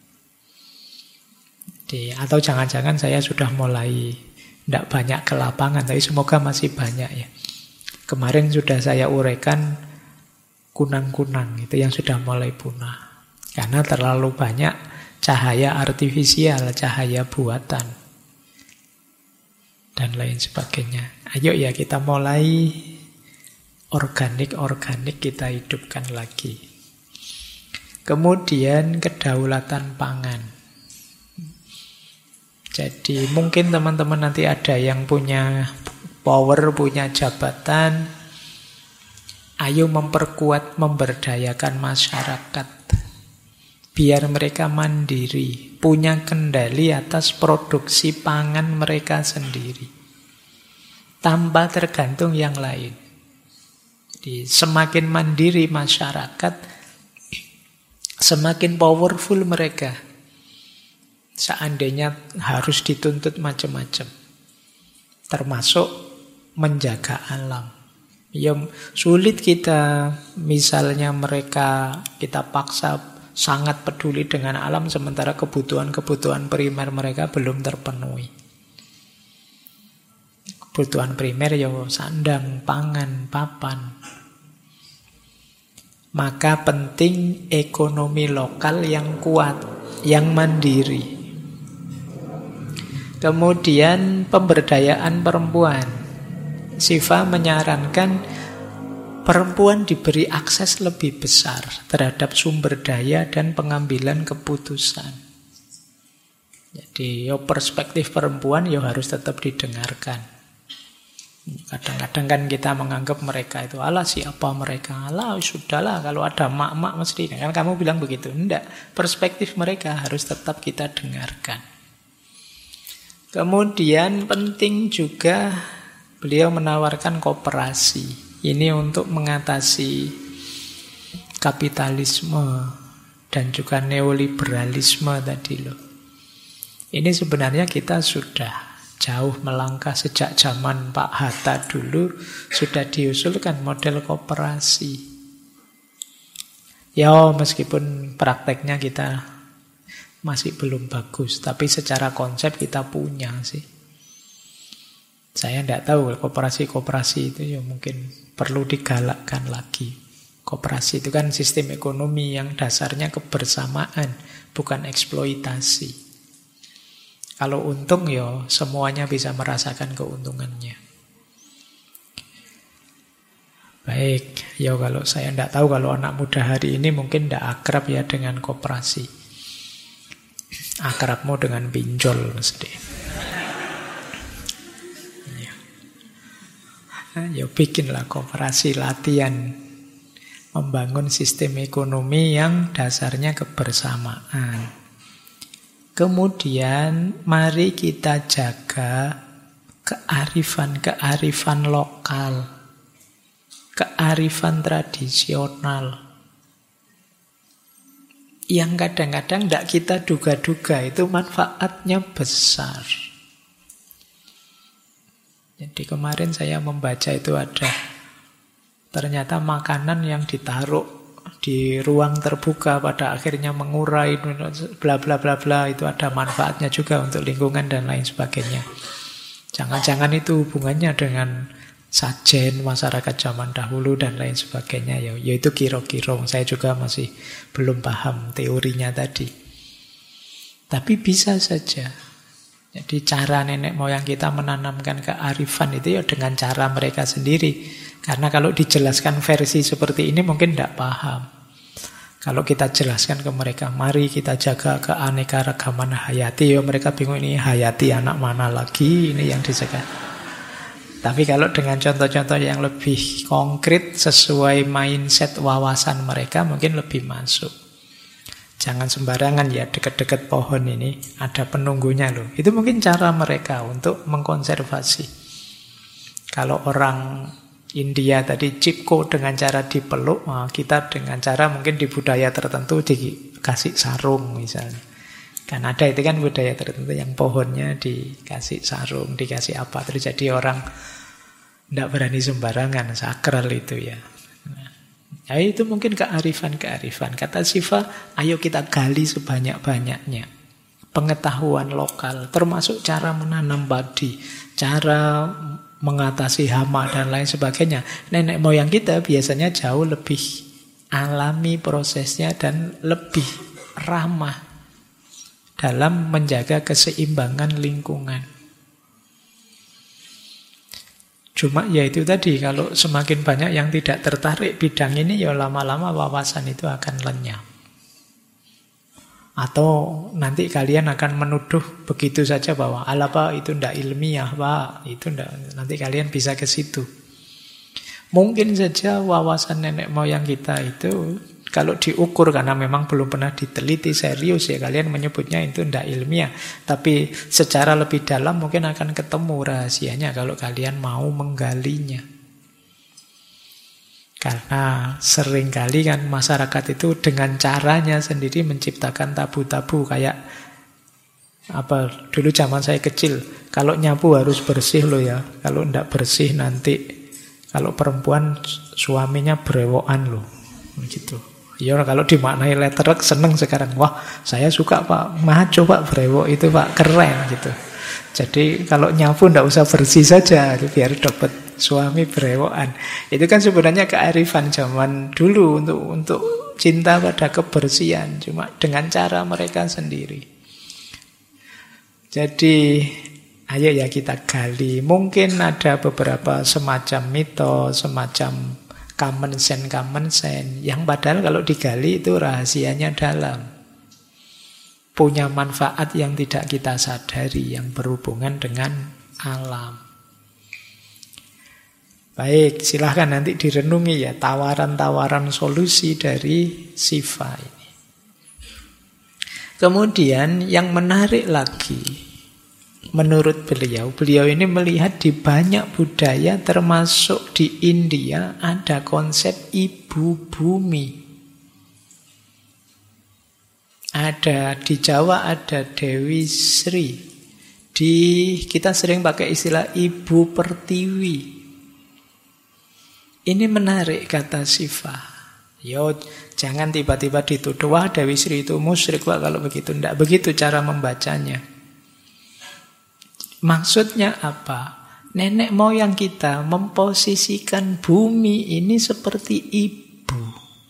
Atau jangan-jangan saya sudah mulai tidak banyak ke lapangan, tapi semoga masih banyak ya. Kemarin sudah saya uraikan kunang-kunang, itu yang sudah mulai punah. Karena terlalu banyak cahaya artifisial, cahaya buatan, dan lain sebagainya. Ayo ya kita mulai organik-organik kita hidupkan lagi. Kemudian kedaulatan pangan. Jadi mungkin teman-teman nanti ada yang punya power, punya jabatan. Ayo memperkuat, memberdayakan masyarakat. Biar mereka mandiri, punya kendali atas produksi pangan mereka sendiri. Tanpa tergantung yang lain. Jadi semakin mandiri masyarakat, semakin powerful mereka. Seandainya harus dituntut macam-macam, termasuk menjaga alam. Ya sulit kita, misalnya mereka kita paksa sangat peduli dengan alam, sementara kebutuhan-kebutuhan primer mereka belum terpenuhi. Kebutuhan primer ya sandang, pangan, papan. Maka penting ekonomi lokal yang kuat, yang mandiri. Kemudian pemberdayaan perempuan. Siva menyarankan perempuan diberi akses lebih besar terhadap sumber daya dan pengambilan keputusan. Jadi perspektif perempuan harus tetap didengarkan. Kadang-kadang kan kita menganggap mereka itu, alah siapa mereka, alah sudahlah kalau ada mak-mak mesti. Kan kamu bilang begitu. Tidak, perspektif mereka harus tetap kita dengarkan. Kemudian penting juga beliau menawarkan koperasi. Ini untuk mengatasi kapitalisme dan juga neoliberalisme tadi loh. Ini sebenarnya kita sudah jauh melangkah sejak zaman Pak Hatta dulu sudah diusulkan model koperasi. Ya meskipun prakteknya kita masih belum bagus, tapi secara konsep kita punya sih. Saya tidak tahu koperasi-koperasi itu mungkin perlu digalakkan lagi. Koperasi itu kan sistem ekonomi yang dasarnya kebersamaan, bukan eksploitasi. Kalau untung semuanya bisa merasakan keuntungannya. Baik, kalau saya tidak tahu kalau anak muda hari ini mungkin tidak akrab ya dengan koperasi. Akrabmu dengan pinjol mesti. Ya bikinlah koperasi, latihan membangun sistem ekonomi yang dasarnya kebersamaan. Kemudian mari kita jaga kearifan lokal, kearifan tradisional. Yang kadang-kadang tidak kita duga-duga itu manfaatnya besar. Jadi kemarin saya membaca itu ada ternyata makanan yang ditaruh di ruang terbuka pada akhirnya mengurai bla bla bla bla, itu ada manfaatnya juga untuk lingkungan dan lain sebagainya. Jangan-jangan itu hubungannya dengan sajen masyarakat zaman dahulu dan lain sebagainya. Yaitu kira-kira, saya juga masih belum paham teorinya tadi. Tapi bisa saja. Jadi cara nenek moyang kita menanamkan kearifan itu dengan cara mereka sendiri. Karena kalau dijelaskan versi seperti ini mungkin tidak paham. Kalau kita jelaskan ke mereka, mari kita jaga keanekaragaman hayati, mereka bingung ini hayati anak mana lagi, ini yang disegah. Tapi kalau dengan contoh-contoh yang lebih konkret sesuai mindset wawasan mereka mungkin lebih masuk. Jangan sembarangan dekat-dekat pohon ini ada penunggunya loh. Itu mungkin cara mereka untuk mengkonservasi. Kalau orang India tadi cipko dengan cara dipeluk, kita dengan cara mungkin di budaya tertentu dikasih sarung misalnya. Kan ada itu kan budaya tertentu yang pohonnya dikasih sarung, dikasih apa, terus jadi orang tidak berani sembarangan, sakral itu ya. Nah, itu mungkin kearifan-kearifan. Kata Siva, ayo kita gali sebanyak-banyaknya pengetahuan lokal, termasuk cara menanam padi, cara mengatasi hama dan lain sebagainya. Nenek moyang kita biasanya jauh lebih alami prosesnya dan lebih ramah dalam menjaga keseimbangan lingkungan. Cuma ya itu tadi, kalau semakin banyak yang tidak tertarik bidang ini, ya lama-lama wawasan itu akan lenyap. Atau nanti kalian akan menuduh begitu saja bahwa ala Pak itu ndak ilmiah Pak, itu ndak, nanti kalian bisa ke situ. Mungkin saja wawasan nenek moyang kita itu kalau diukur, karena memang belum pernah diteliti serius ya, kalian menyebutnya itu tidak ilmiah. Tapi secara lebih dalam mungkin akan ketemu rahasianya kalau kalian mau menggalinya. Karena seringkali kan masyarakat itu dengan caranya sendiri menciptakan tabu-tabu. Kayak apa, dulu zaman saya kecil, kalau nyapu harus bersih loh ya, kalau tidak bersih nanti, kalau perempuan suaminya berewokan loh, gitu. Ya kalau dimaknai letterek seneng sekarang. Wah, saya suka Pak, maco Pak brewok itu Pak, keren gitu. Jadi kalau nyapu ndak usah bersih saja, biar dapat suami berewokan. Itu kan sebenarnya kearifan zaman dulu untuk cinta pada kebersihan, cuma dengan cara mereka sendiri. Jadi ayo ya kita gali. Mungkin ada beberapa semacam mitos, semacam common sense yang padahal kalau digali itu rahasianya dalam, punya manfaat yang tidak kita sadari, yang berhubungan dengan alam. Baik, silahkan nanti direnungi ya tawaran-tawaran solusi dari Siva ini. Kemudian yang menarik lagi, menurut beliau ini melihat di banyak budaya termasuk di India ada konsep ibu bumi. Ada di Jawa ada Dewi Sri. Kita sering pakai istilah ibu pertiwi. Ini menarik kata Siva. Yo, jangan tiba-tiba dituduh wah Dewi Sri itu musyrik Pak kalau begitu. Tidak begitu cara membacanya. Maksudnya apa? Nenek moyang kita memposisikan bumi ini seperti ibu.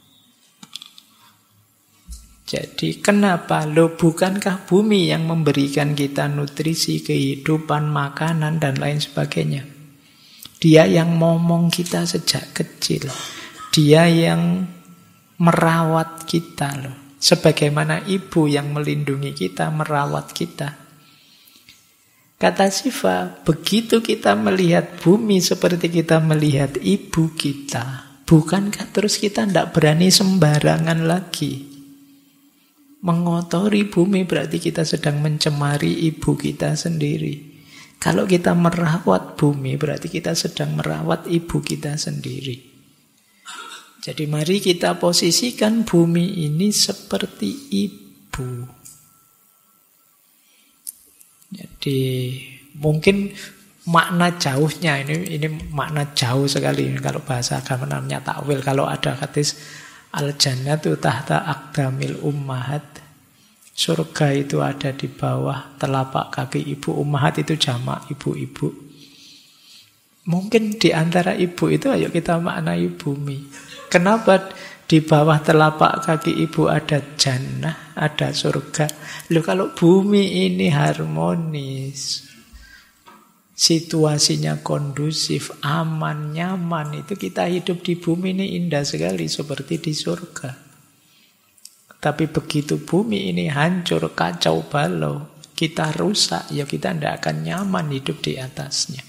Jadi kenapa? Loh, bukankah bumi yang memberikan kita nutrisi, kehidupan, makanan, dan lain sebagainya? Dia yang momong kita sejak kecil. Dia yang merawat kita loh. Sebagaimana ibu yang melindungi kita, merawat kita. Kata Siva, begitu kita melihat bumi seperti kita melihat ibu kita, bukankah terus kita tidak berani sembarangan lagi? Mengotori bumi berarti kita sedang mencemari ibu kita sendiri. Kalau kita merawat bumi berarti kita sedang merawat ibu kita sendiri. Jadi mari kita posisikan bumi ini seperti ibu. Jadi mungkin makna jauhnya ini makna jauh sekali kalau bahasa agama namanya takwil. Kalau ada hadis al-jannatu tahta aqdamil ummahat, surga itu ada di bawah telapak kaki ibu. Ummahat itu jamak ibu-ibu. Mungkin di antara ibu itu ayo kita maknai bumi. Kenapa di bawah telapak kaki ibu ada jannah, ada surga? Loh, kalau bumi ini harmonis, situasinya kondusif, aman, nyaman, itu kita hidup di bumi ini indah sekali seperti di surga. Tapi begitu bumi ini hancur, kacau balau, kita rusak, ya kita tidak akan nyaman hidup di atasnya.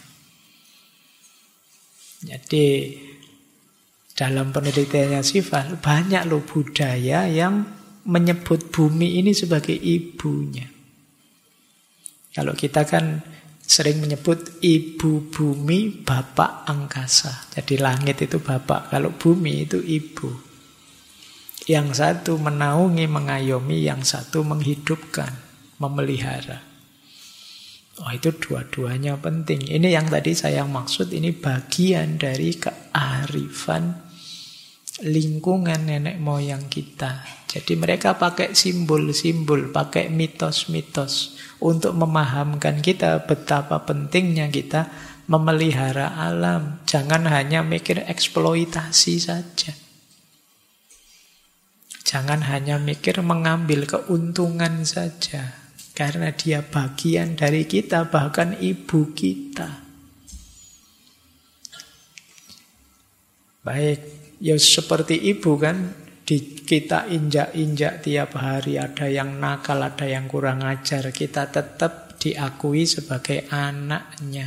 Jadi dalam penelitiannya Siva, banyak loh budaya yang menyebut bumi ini sebagai ibunya. Kalau kita kan sering menyebut ibu bumi, bapak angkasa. Jadi langit itu bapak, kalau bumi itu ibu. Yang satu menaungi, mengayomi, yang satu menghidupkan. memelihara. Oh, itu dua-duanya penting. Ini yang tadi saya maksud, ini bagian dari kearifan lingkungan nenek moyang kita. Jadi mereka pakai simbol-simbol, pakai mitos-mitos untuk memahamkan kita betapa pentingnya kita memelihara alam. Jangan hanya mikir eksploitasi saja. Jangan hanya mikir mengambil keuntungan saja. Karena dia bagian dari kita, bahkan ibu kita. Baik, ya seperti ibu kan, kita injak-injak tiap hari. Ada yang nakal, ada yang kurang ajar. Kita tetap diakui sebagai anaknya.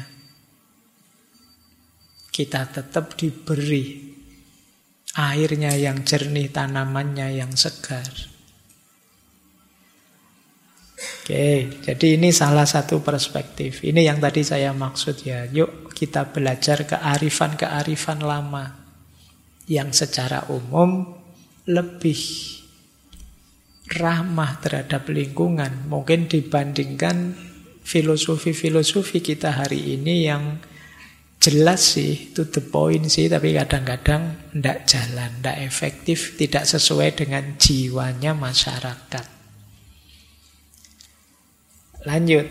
Kita tetap diberi airnya yang jernih, tanamannya yang segar. Oke, jadi ini salah satu perspektif. Ini yang tadi saya maksud ya. Yuk kita belajar kearifan-kearifan lama yang secara umum lebih ramah terhadap lingkungan. Mungkin dibandingkan filosofi-filosofi kita hari ini yang jelas sih, to the point sih, tapi kadang-kadang tidak jalan, tidak efektif, tidak sesuai dengan jiwanya masyarakat. Lanjut.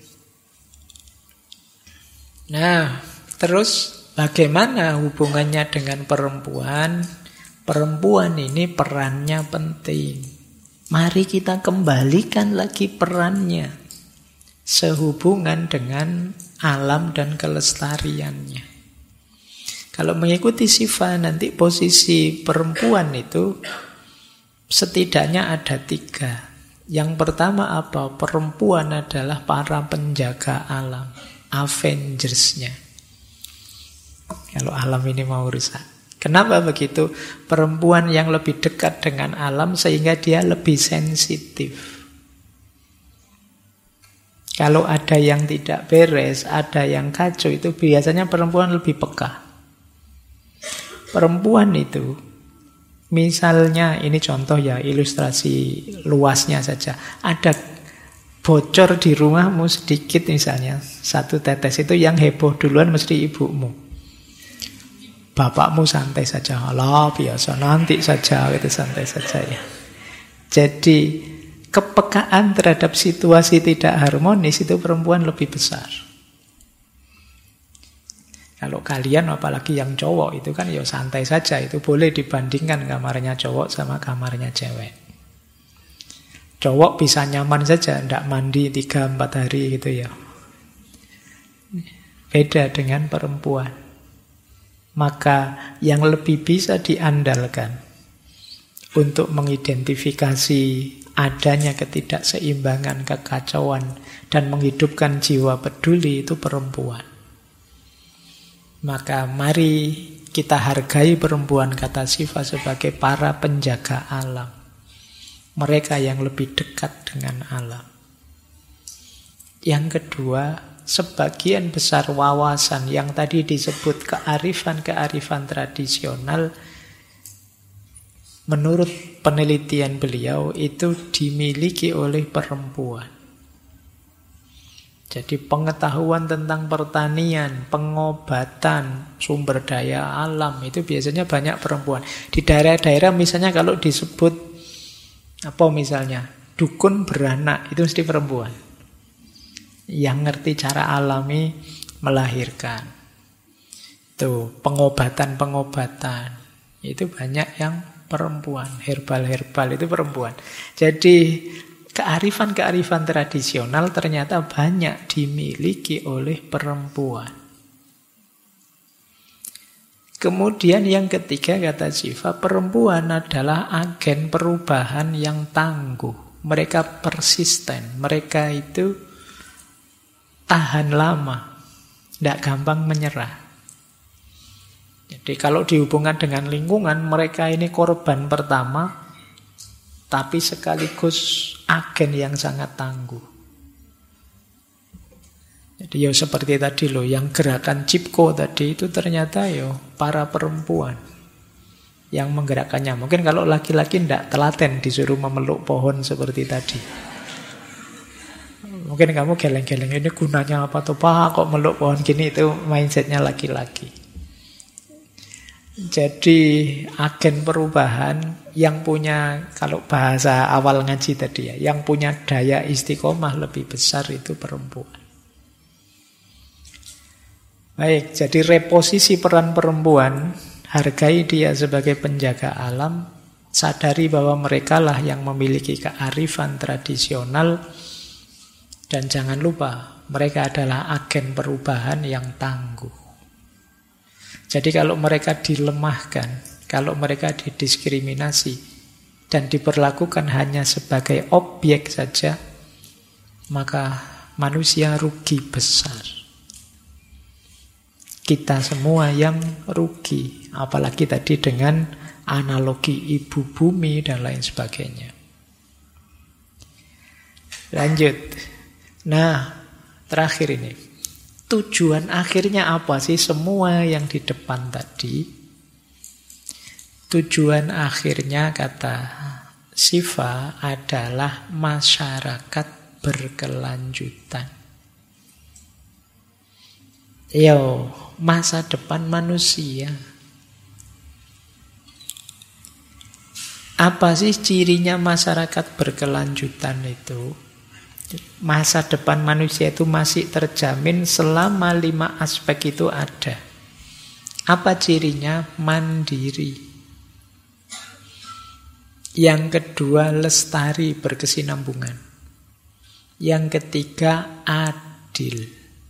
Nah, terus bagaimana hubungannya dengan perempuan? Perempuan ini perannya penting. Mari kita kembalikan lagi perannya sehubungan dengan alam dan kelestariannya. Kalau mengikuti Siva, nanti posisi perempuan itu setidaknya ada 3. Yang pertama apa? Perempuan adalah para penjaga alam, Avengers-nya. Kalau alam ini mau rusak. Kenapa begitu? Perempuan yang lebih dekat dengan alam sehingga dia lebih sensitif. Kalau ada yang tidak beres, ada yang kacau, itu biasanya perempuan lebih peka. Perempuan itu, misalnya, ini contoh ya, ilustrasi luasnya saja. Ada bocor di rumahmu sedikit misalnya, 1 tetes, itu yang heboh duluan mesti ibumu. Bapakmu santai saja, alah biasa, nanti saja, gitu, santai saja ya. Jadi kepekaan terhadap situasi tidak harmonis itu perempuan lebih besar. Kalau kalian apalagi yang cowok itu kan ya santai saja. Itu boleh dibandingkan kamarnya cowok sama kamarnya cewek. Cowok bisa nyaman saja, tidak mandi 3-4 hari gitu ya. Beda dengan perempuan. Maka yang lebih bisa diandalkan untuk mengidentifikasi adanya ketidakseimbangan, kekacauan, dan menghidupkan jiwa peduli itu perempuan. Maka mari kita hargai perempuan, kata Siva, sebagai para penjaga alam. Mereka yang lebih dekat dengan alam. Yang kedua, sebagian besar wawasan yang tadi disebut kearifan-kearifan tradisional, menurut penelitian beliau itu dimiliki oleh perempuan. Jadi pengetahuan tentang pertanian, pengobatan, sumber daya alam itu biasanya banyak perempuan. Di daerah-daerah misalnya kalau disebut apa misalnya dukun beranak, itu mesti perempuan yang ngerti cara alami melahirkan. Itu pengobatan-pengobatan itu banyak yang perempuan, herbal-herbal itu perempuan. Jadi kearifan-kearifan tradisional ternyata banyak dimiliki oleh perempuan. Kemudian yang ketiga, kata Siva, perempuan adalah agen perubahan yang tangguh. Mereka persisten, mereka itu tahan lama, tidak gampang menyerah. Jadi kalau dihubungkan dengan lingkungan, mereka ini korban pertama, tapi sekaligus agen yang sangat tangguh. Jadi ya seperti tadi loh, yang gerakan Cipko tadi itu ternyata ya para perempuan yang menggerakkannya. Mungkin kalau laki-laki tidak telaten disuruh memeluk pohon seperti tadi. Mungkin kamu geleng-geleng, ini gunanya apa tuh Pak, kok meluk pohon gini, itu mindsetnya laki-laki. Jadi agen perubahan yang punya, kalau bahasa awal ngaji tadi ya, yang punya daya istiqomah lebih besar itu perempuan. Baik, jadi reposisi peran perempuan, hargai dia sebagai penjaga alam, sadari bahwa mereka lah yang memiliki kearifan tradisional, dan jangan lupa mereka adalah agen perubahan yang tangguh. Jadi kalau mereka dilemahkan, kalau mereka didiskriminasi dan diperlakukan hanya sebagai objek saja, maka manusia rugi besar. Kita semua yang rugi, apalagi tadi dengan analogi ibu bumi dan lain sebagainya. Lanjut. Nah, terakhir ini. Tujuan akhirnya apa sih semua yang di depan tadi? Tujuan akhirnya kata Siva adalah masyarakat berkelanjutan. Yo, masa depan manusia. Apa sih cirinya masyarakat berkelanjutan itu? Masa depan manusia itu masih terjamin selama 5 aspek itu ada. Apa cirinya? Mandiri. Yang kedua, lestari, berkesinambungan. Yang ketiga, adil.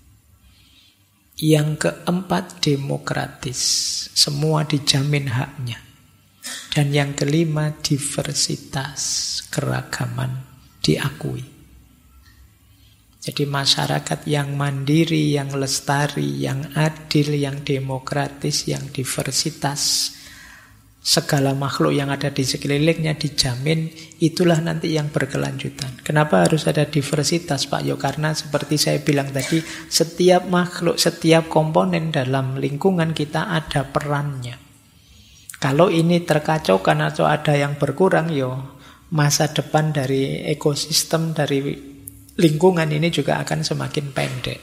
Yang keempat, demokratis. Semua dijamin haknya. Dan yang kelima, diversitas, keragaman diakui. Jadi masyarakat yang mandiri, yang lestari, yang adil, yang demokratis, yang diversitas, segala makhluk yang ada di sekelilingnya dijamin, itulah nanti yang berkelanjutan. Kenapa harus ada diversitas, Pak? Ya karena seperti saya bilang tadi, setiap makhluk, setiap komponen dalam lingkungan kita ada perannya. Kalau ini terkacaukan atau ada yang berkurang, ya masa depan dari ekosistem, dari lingkungan ini juga akan semakin pendek.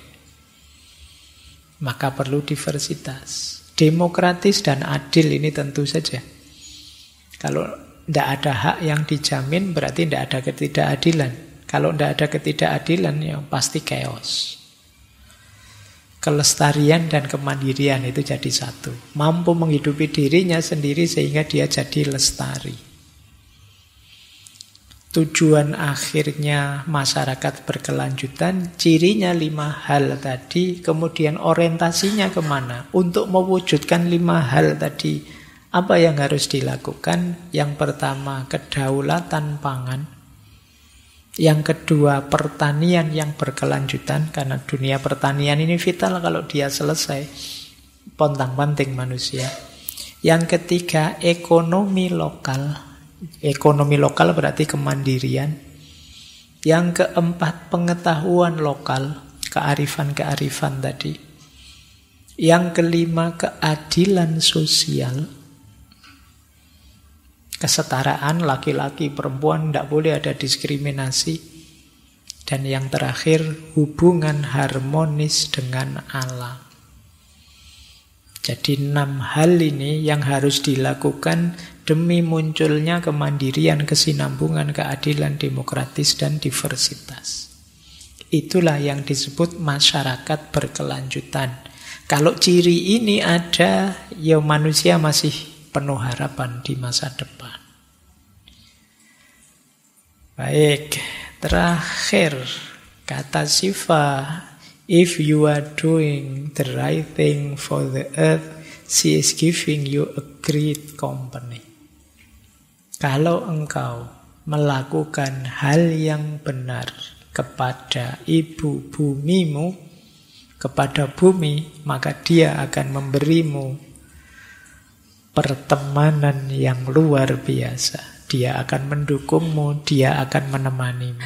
Maka perlu diversitas. Demokratis dan adil ini tentu saja. Kalau tidak ada hak yang dijamin, berarti tidak ada ketidakadilan. Kalau tidak ada ketidakadilan, ya pasti chaos. Kelestarian dan kemandirian itu jadi satu. Mampu menghidupi dirinya sendiri sehingga dia jadi lestari. Tujuan akhirnya masyarakat berkelanjutan, cirinya 5 hal tadi, kemudian orientasinya kemana? Untuk mewujudkan 5 hal tadi, apa yang harus dilakukan? Yang pertama, kedaulatan pangan. Yang kedua, pertanian yang berkelanjutan, karena dunia pertanian ini vital, kalau dia selesai, pontang-panting manusia. Yang ketiga, ekonomi lokal. Ekonomi lokal berarti kemandirian. Yang keempat, pengetahuan lokal, kearifan-kearifan tadi. Yang kelima, keadilan sosial. Kesetaraan laki-laki, perempuan, tidak boleh ada diskriminasi. Dan yang terakhir, hubungan harmonis dengan alam. Jadi 6 hal ini yang harus dilakukan demi munculnya kemandirian, kesinambungan, keadilan, demokratis, dan diversitas. Itulah yang disebut masyarakat berkelanjutan. Kalau ciri ini ada, ya manusia masih penuh harapan di masa depan. Baik, terakhir kata Siva, if you are doing the right thing for the earth, she is giving you a great company. Kalau engkau melakukan hal yang benar kepada ibu bumimu, kepada bumi, maka dia akan memberimu pertemanan yang luar biasa. Dia akan mendukungmu, dia akan menemanimu.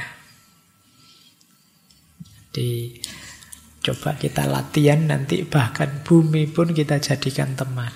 Jadi coba kita latihan nanti, bahkan bumi pun kita jadikan teman.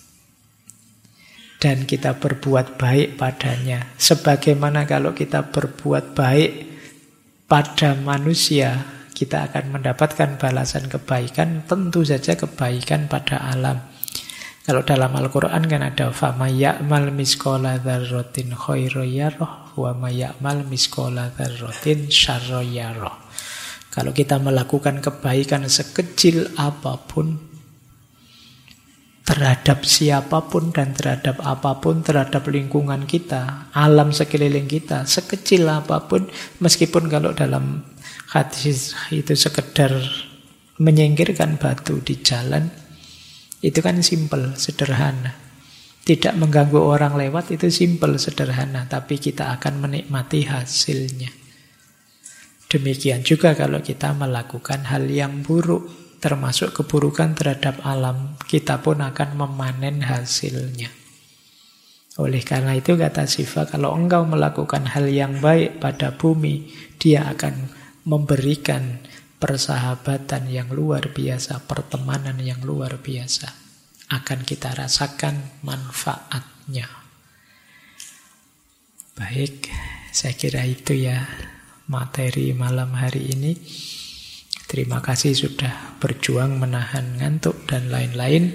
Dan kita berbuat baik padanya. Sebagaimana kalau kita berbuat baik pada manusia kita akan mendapatkan balasan kebaikan, tentu saja kebaikan pada alam. Kalau dalam Al-Quran kan ada فَمَنْ يَعْمَلْ مِثْقَالَ ذَرَّةٍ خَيْرًا يَرَهُ وَمَنْ يَعْمَلْ مِثْقَالَ ذَرَّةٍ شَرًّا يَرَهُ. Kalau kita melakukan kebaikan sekecil apapun terhadap siapapun dan terhadap apapun, terhadap lingkungan kita, alam sekeliling kita, sekecil apapun, meskipun kalau dalam hadis itu sekedar menyingkirkan batu di jalan, itu kan simpel, sederhana. Tidak mengganggu orang lewat, itu simpel, sederhana. Tapi kita akan menikmati hasilnya. Demikian juga kalau kita melakukan hal yang buruk, termasuk keburukan terhadap alam, kita pun akan memanen hasilnya. Oleh karena itu kata Syifa, kalau engkau melakukan hal yang baik pada bumi, dia akan memberikan persahabatan yang luar biasa, pertemanan yang luar biasa. Akan kita rasakan manfaatnya. Baik, saya kira itu ya materi malam hari ini. Terima kasih sudah berjuang menahan ngantuk dan lain-lain.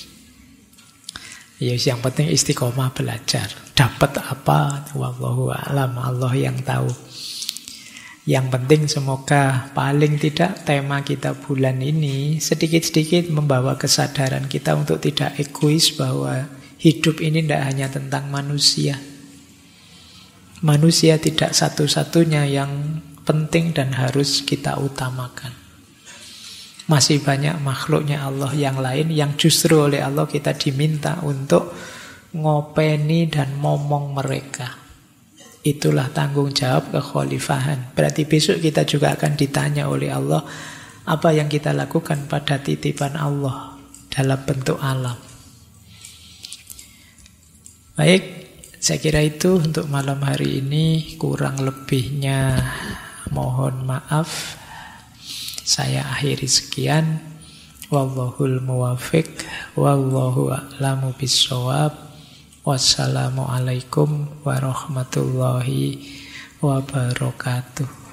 Ya, yang penting istiqomah belajar. Dapat apa? Wallahu a'lam, Allah yang tahu. Yang penting semoga paling tidak tema kita bulan ini sedikit-sedikit membawa kesadaran kita untuk tidak egois, bahwa hidup ini tidak hanya tentang manusia. Manusia tidak satu-satunya yang penting dan harus kita utamakan. Masih banyak makhluknya Allah yang lain yang justru oleh Allah kita diminta untuk ngopeni dan momong mereka. Itulah tanggung jawab kekhalifahan. Berarti besok kita juga akan ditanya oleh Allah apa yang kita lakukan pada titipan Allah dalam bentuk alam. Baik, saya kira itu untuk malam hari ini. Kurang lebihnya mohon maaf. Saya akhiri sekian. Wallahul muwafiq, wallahu a'lamu bissawab. Wassalamualaikum warahmatullahi wabarakatuh.